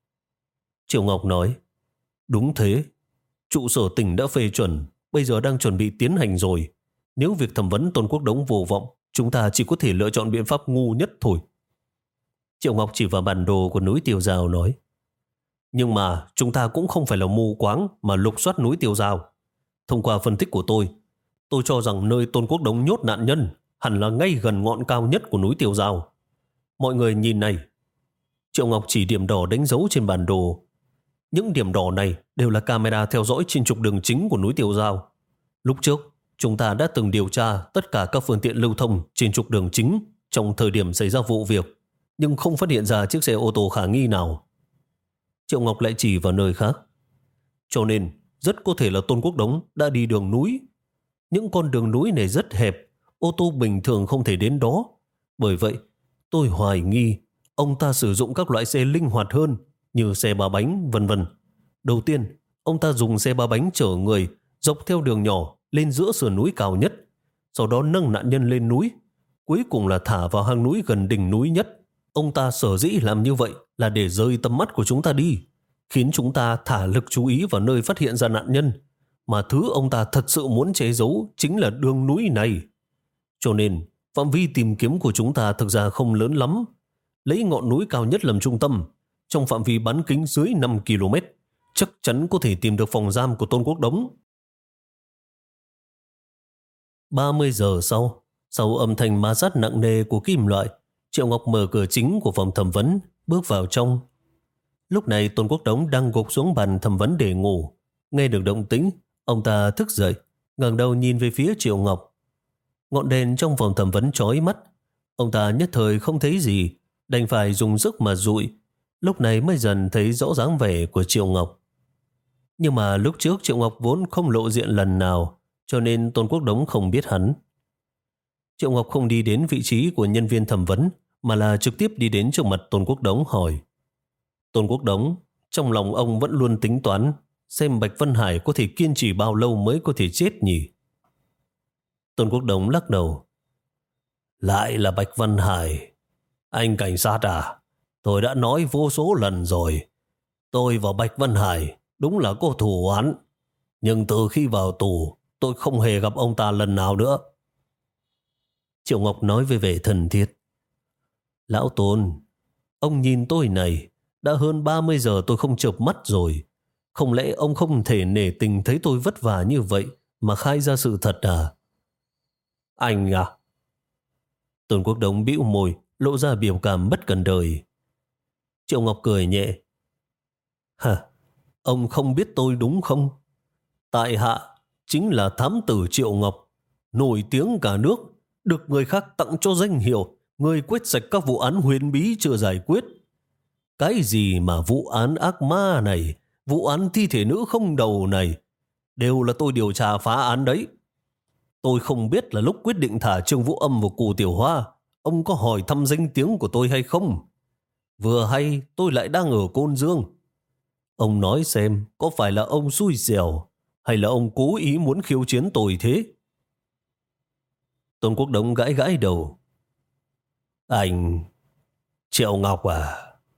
Triệu Ngọc nói. Đúng thế. Trụ sở tỉnh đã phê chuẩn, bây giờ đang chuẩn bị tiến hành rồi. Nếu việc thẩm vấn Tôn Quốc Đống vô vọng, chúng ta chỉ có thể lựa chọn biện pháp ngu nhất thôi. Triệu Ngọc chỉ vào bản đồ của núi Tiêu Dao nói. Nhưng mà chúng ta cũng không phải là mù quáng mà lục soát núi Tiêu Dao. Thông qua phân tích của tôi, tôi cho rằng nơi Tôn Quốc Đống nhốt nạn nhân hẳn là ngay gần ngọn cao nhất của núi Tiêu Dao. Mọi người nhìn này. Triệu Ngọc chỉ điểm đỏ đánh dấu trên bản đồ. Những điểm đỏ này đều là camera theo dõi trên trục đường chính của núi Tiêu Dao. Lúc trước, chúng ta đã từng điều tra tất cả các phương tiện lưu thông trên trục đường chính trong thời điểm xảy ra vụ việc, nhưng không phát hiện ra chiếc xe ô tô khả nghi nào. Triệu Ngọc lại chỉ vào nơi khác. Cho nên, rất có thể là Tôn Quốc Đống đã đi đường núi. Những con đường núi này rất hẹp, ô tô bình thường không thể đến đó. Bởi vậy, tôi hoài nghi ông ta sử dụng các loại xe linh hoạt hơn, như xe ba bánh, vân vân. Đầu tiên, ông ta dùng xe ba bánh chở người dọc theo đường nhỏ lên giữa sườn núi cao nhất, sau đó nâng nạn nhân lên núi, cuối cùng là thả vào hang núi gần đỉnh núi nhất. Ông ta sở dĩ làm như vậy là để rời tầm mắt của chúng ta đi, khiến chúng ta thả lực chú ý vào nơi phát hiện ra nạn nhân, mà thứ ông ta thật sự muốn che giấu chính là đường núi này. Cho nên, phạm vi tìm kiếm của chúng ta thực ra không lớn lắm. Lấy ngọn núi cao nhất làm trung tâm, trong phạm vi bán kính dưới năm ki lô mét, chắc chắn có thể tìm được phòng giam của Tôn Quốc Đống. ba mươi giờ sau, sau âm thanh ma sát nặng nề của kim loại, Triệu Ngọc mở cửa chính của phòng thẩm vấn, bước vào trong. Lúc này Tôn Quốc Đống đang gục xuống bàn thẩm vấn để ngủ. Nghe được động tĩnh, ông ta thức dậy, ngẩng đầu nhìn về phía Triệu Ngọc. Ngọn đèn trong phòng thẩm vấn chói mắt. Ông ta nhất thời không thấy gì, đành phải dùng sức mà dụi. Lúc này mới dần thấy rõ dáng vẻ của Triệu Ngọc. Nhưng mà lúc trước Triệu Ngọc vốn không lộ diện lần nào, cho nên Tôn Quốc Đống không biết hắn. Triệu Ngọc không đi đến vị trí của nhân viên thẩm vấn, mà là trực tiếp đi đến trước mặt Tôn Quốc Đống hỏi. Tôn Quốc Đống, trong lòng ông vẫn luôn tính toán xem Bạch Văn Hải có thể kiên trì bao lâu mới có thể chết nhỉ? Tôn Quốc Đống lắc đầu. Lại là Bạch Văn Hải. Anh cảnh sát à? Tôi đã nói vô số lần rồi. Tôi và Bạch Văn Hải đúng là có thù oán. Nhưng từ khi vào tù, tôi không hề gặp ông ta lần nào nữa. Triệu Ngọc nói với vẻ thân thiết. Lão Tôn, ông nhìn tôi này, đã hơn ba mươi giờ tôi không chợp mắt rồi. Không lẽ ông không thể nể tình thấy tôi vất vả như vậy mà khai ra sự thật à? Anh à? Tôn Quốc Đống bĩu môi, lộ ra biểu cảm bất cần đời. Triệu Ngọc cười nhẹ. Hả? Ông không biết tôi đúng không? Tại hạ chính là thám tử Triệu Ngọc, nổi tiếng cả nước, được người khác tặng cho danh hiệu người quét sạch các vụ án huyền bí chưa giải quyết. Cái gì mà vụ án ác ma này, vụ án thi thể nữ không đầu này, đều là tôi điều tra phá án đấy. Tôi không biết là lúc quyết định thả Trương Vũ Âm vào Cù Tiểu Hoa, ông có hỏi thăm danh tiếng của tôi hay không? Vừa hay tôi lại đang ở Côn Dương. Ông nói xem, có phải là ông xui xẻo, hay là ông cố ý muốn khiêu chiến tôi thế? Tôn Quốc Đống gãi gãi đầu. Anh... Triệu Ngọc à?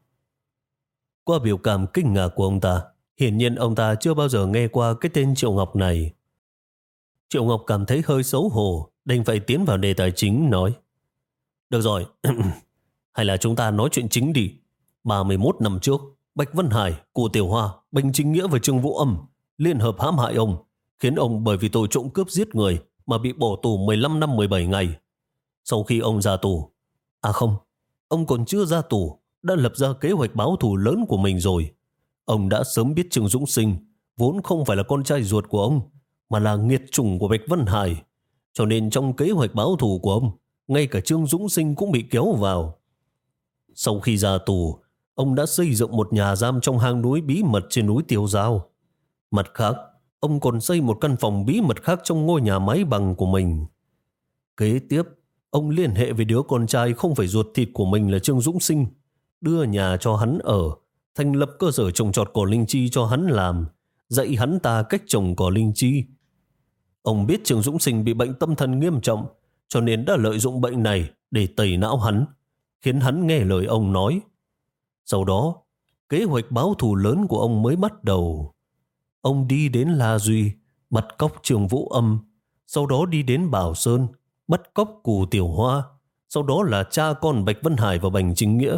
Qua biểu cảm kinh ngạc của ông ta, hiển nhiên ông ta chưa bao giờ nghe qua cái tên Triệu Ngọc này. Triệu Ngọc cảm thấy hơi xấu hổ, đành phải tiến vào đề tài chính nói. Được rồi, hay là chúng ta nói chuyện chính đi. ba mươi mốt năm trước, Bạch Vân Hải, Cù Tiểu Hoa, Bành Chính Nghĩa và Trương Vũ Âm liên hợp hãm hại ông, khiến ông bởi vì tội trộm cướp giết người mà bị bỏ tù mười lăm năm mười bảy ngày. Sau khi ông ra tù, à không, ông còn chưa ra tù, đã lập ra kế hoạch báo thù lớn của mình rồi. Ông đã sớm biết Trương Dũng Sinh vốn không phải là con trai ruột của ông, mà là nghiệt chủng của Bạch Vân Hải. Cho nên trong kế hoạch báo thù của ông, ngay cả Trương Dũng Sinh cũng bị kéo vào. Sau khi ra tù, ông đã xây dựng một nhà giam trong hang núi bí mật trên núi Tiêu Giao. Mặt khác, ông còn xây một căn phòng bí mật khác trong ngôi nhà máy bằng của mình. Kế tiếp, ông liên hệ với đứa con trai không phải ruột thịt của mình là Trương Dũng Sinh, đưa nhà cho hắn ở, thành lập cơ sở trồng trọt cỏ linh chi cho hắn làm, dạy hắn ta cách trồng cỏ linh chi. Ông biết Trương Dũng Sinh bị bệnh tâm thần nghiêm trọng, cho nên đã lợi dụng bệnh này để tẩy não hắn, khiến hắn nghe lời ông nói. Sau đó, kế hoạch báo thù lớn của ông mới bắt đầu. Ông đi đến La Duy, bắt cóc Trương Vũ Âm, sau đó đi đến Bảo Sơn, bắt cóc Cù Tiểu Hoa, sau đó là cha con Bạch Vân Hải và Bành Chính Nghĩa.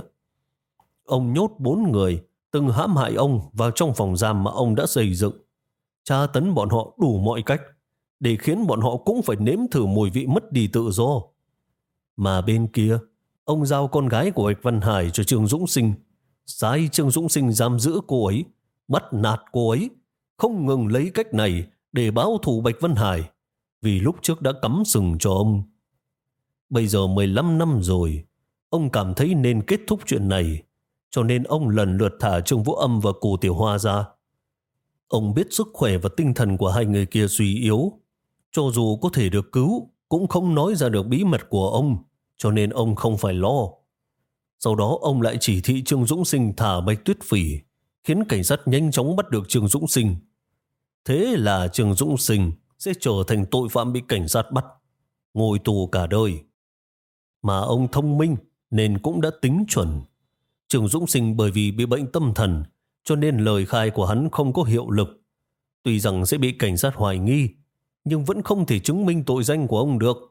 Ông nhốt bốn người từng hãm hại ông vào trong phòng giam mà ông đã xây dựng, tra tấn bọn họ đủ mọi cách để khiến bọn họ cũng phải nếm thử mùi vị mất đi tự do. Mà bên kia, ông giao con gái của Bạch Vân Hải cho Trương Dũng Sinh, sai Trương Dũng Sinh giam giữ cô ấy, bắt nạt cô ấy, không ngừng lấy cách này để báo thù Bạch Vân Hải, vì lúc trước đã cắm sừng cho ông. Bây giờ mười lăm năm rồi, ông cảm thấy nên kết thúc chuyện này, cho nên ông lần lượt thả Trương Vũ Âm và Cù Tiểu Hoa ra. Ông biết sức khỏe và tinh thần của hai người kia suy yếu, cho dù có thể được cứu, cũng không nói ra được bí mật của ông, cho nên ông không phải lo. Sau đó ông lại chỉ thị Trương Dũng Sinh thả Bạch Tuyết Phỉ, khiến cảnh sát nhanh chóng bắt được Trương Dũng Sinh. Thế là Trương Dũng Sinh sẽ trở thành tội phạm bị cảnh sát bắt, ngồi tù cả đời. Mà ông thông minh nên cũng đã tính chuẩn. Trương Dũng Sinh bởi vì bị bệnh tâm thần, cho nên lời khai của hắn không có hiệu lực. Tuy rằng sẽ bị cảnh sát hoài nghi, nhưng vẫn không thể chứng minh tội danh của ông được.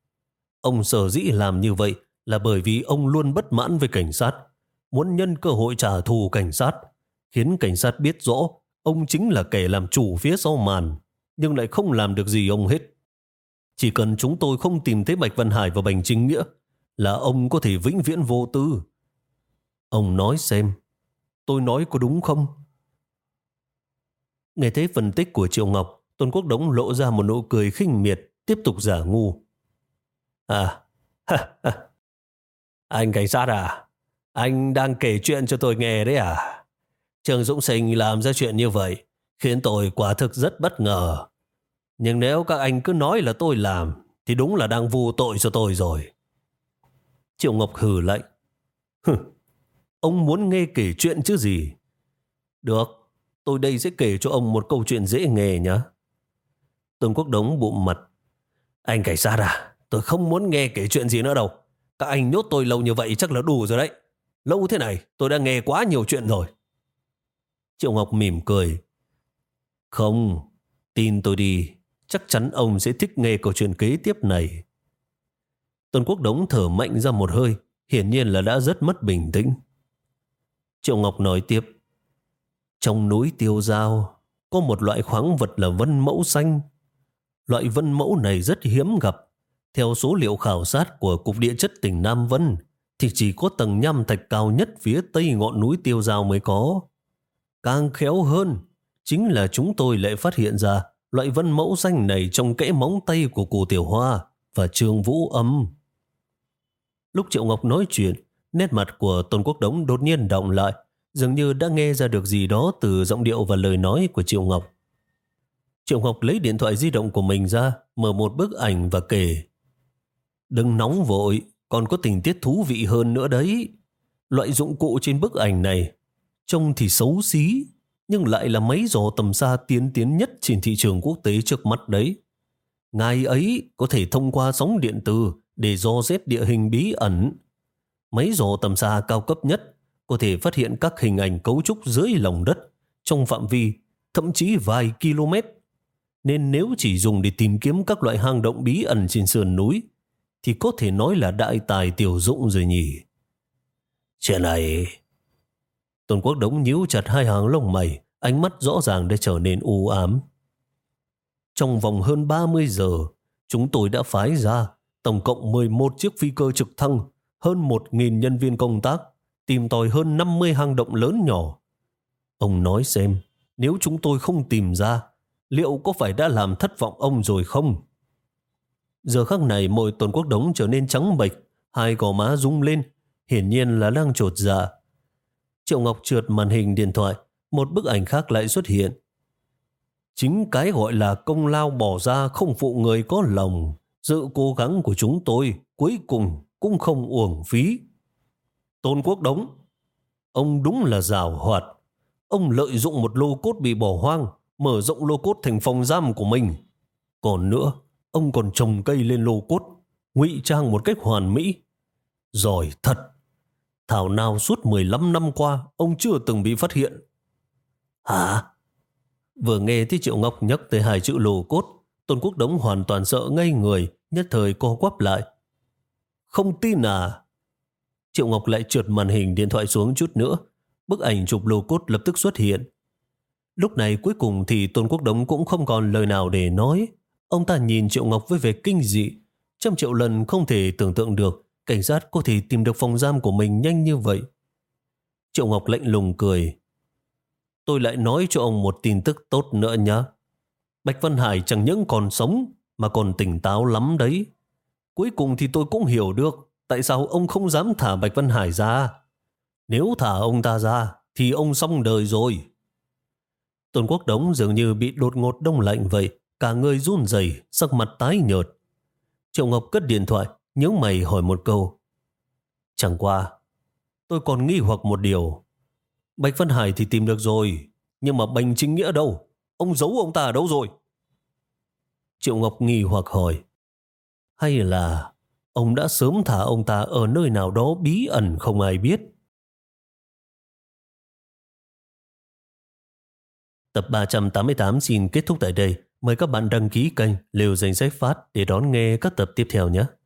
Ông sở dĩ làm như vậy là bởi vì ông luôn bất mãn với cảnh sát, muốn nhân cơ hội trả thù cảnh sát, khiến cảnh sát biết rõ ông chính là kẻ làm chủ phía sau màn, nhưng lại không làm được gì ông hết. Chỉ cần chúng tôi không tìm thấy Bạch Vân Hải và Bành Chính Nghĩa là ông có thể vĩnh viễn vô tư. Ông nói xem, tôi nói có đúng không? Nghe thấy phân tích của Triệu Ngọc, Tôn Quốc Đống lộ ra một nụ cười khinh miệt, tiếp tục giả ngu. À, ha, ha. Anh cảnh sát à? Anh đang kể chuyện cho tôi nghe đấy à? Trương Dũng Sinh làm ra chuyện như vậy, khiến tôi quả thực rất bất ngờ. Nhưng nếu các anh cứ nói là tôi làm, thì đúng là đang vu tội cho tôi rồi. Triệu Ngọc hừ lạnh. Hừ, ông muốn nghe kể chuyện chứ gì? Được, tôi đây sẽ kể cho ông một câu chuyện dễ nghe nhé. Tôn Quốc Đống bụm mặt. Anh cảnh sát à, tôi không muốn nghe kể chuyện gì nữa đâu. Các anh nhốt tôi lâu như vậy chắc là đủ rồi đấy. Lâu thế này tôi đã nghe quá nhiều chuyện rồi. Triệu Ngọc mỉm cười. Không, tin tôi đi, chắc chắn ông sẽ thích nghe câu chuyện kế tiếp này. Tôn Quốc Đống thở mạnh ra một hơi, hiển nhiên là đã rất mất bình tĩnh. Triệu Ngọc nói tiếp, trong núi Tiêu Giao có một loại khoáng vật là vân mẫu xanh. Loại vân mẫu này rất hiếm gặp. Theo số liệu khảo sát của Cục Địa chất tỉnh Nam Vân thì chỉ có tầng nham thạch cao nhất phía tây ngọn núi Tiêu Giao mới có. Càng khéo hơn, chính là chúng tôi lại phát hiện ra loại vân mẫu xanh này trong kẽ móng tay của cụ Tiểu Hoa và Trương Vũ Âm. Lúc Triệu Ngọc nói chuyện, nét mặt của Tôn Quốc Đống đột nhiên động lại, dường như đã nghe ra được gì đó từ giọng điệu và lời nói của Triệu Ngọc. Triệu Ngọc lấy điện thoại di động của mình ra, mở một bức ảnh và kể, đừng nóng vội, còn có tình tiết thú vị hơn nữa đấy. Loại dụng cụ trên bức ảnh này trông thì xấu xí, nhưng lại là máy dò tầm xa tiên tiến nhất trên thị trường quốc tế trước mắt đấy. Ngài ấy có thể thông qua sóng điện từ để dò xét địa hình bí ẩn. Máy dò tầm xa cao cấp nhất có thể phát hiện các hình ảnh cấu trúc dưới lòng đất trong phạm vi thậm chí vài km. Nên nếu chỉ dùng để tìm kiếm các loại hang động bí ẩn trên sườn núi thì có thể nói là đại tài tiểu dụng rồi nhỉ. Chuyện này... Tôn Quốc Đống nhíu chặt hai hàng lông mày, ánh mắt rõ ràng đã trở nên u ám. Trong vòng hơn ba mươi giờ, chúng tôi đã phái ra tổng cộng mười một chiếc phi cơ trực thăng, hơn một nghìn nhân viên công tác, tìm tòi hơn năm mươi hang động lớn nhỏ. Ông nói xem, nếu chúng tôi không tìm ra, liệu có phải đã làm thất vọng ông rồi không? Giờ khắc này môi Tôn Quốc Đống trở nên trắng bệch, hai gò má rung lên, hiển nhiên là đang chột dạ. Triệu Ngọc trượt màn hình điện thoại, một bức ảnh khác lại xuất hiện. Chính cái gọi là công lao bỏ ra không phụ người có lòng, sự cố gắng của chúng tôi cuối cùng cũng không uổng phí. Tôn Quốc Đống, ông đúng là giàu hoạt. Ông lợi dụng một lô cốt bị bỏ hoang, mở rộng lô cốt thành phòng giam của mình. Còn nữa, ông còn trồng cây lên lô cốt, ngụy trang một cách hoàn mỹ. Giỏi thật! Thảo nào suốt mười lăm năm qua ông chưa từng bị phát hiện. Hả? Vừa nghe thấy Triệu Ngọc nhắc tới hai chữ lô cốt, Tôn Quốc Đống hoàn toàn sợ ngây người, nhất thời co quắp lại. Không tin à? Triệu Ngọc lại trượt màn hình điện thoại xuống chút nữa, bức ảnh chụp lô cốt lập tức xuất hiện. Lúc này cuối cùng thì Tôn Quốc Đống cũng không còn lời nào để nói. Ông ta nhìn Triệu Ngọc với vẻ kinh dị, trăm triệu lần không thể tưởng tượng được cảnh sát có thể tìm được phòng giam của mình nhanh như vậy. Triệu Ngọc lạnh lùng cười. Tôi lại nói cho ông một tin tức tốt nữa nhé. Bạch Văn Hải chẳng những còn sống mà còn tỉnh táo lắm đấy. Cuối cùng thì tôi cũng hiểu được tại sao ông không dám thả Bạch Văn Hải ra. Nếu thả ông ta ra thì ông xong đời rồi. Tôn Quốc Đống dường như bị đột ngột đông lạnh vậy, cả người run rẩy, sắc mặt tái nhợt. Triệu Ngọc cất điện thoại, nhớ mày hỏi một câu. Chẳng qua, tôi còn nghi hoặc một điều. Bạch Văn Hải thì tìm được rồi, nhưng mà Bành Chính Nghĩa đâu? Ông giấu ông ta ở đâu rồi? Triệu Ngọc nghi hoặc hỏi. Hay là ông đã sớm thả ông ta ở nơi nào đó bí ẩn không ai biết? Tập ba trăm tám mươi tám xin kết thúc tại đây. Mời các bạn đăng ký kênh Liều Danh Sách Phát để đón nghe các tập tiếp theo nhé.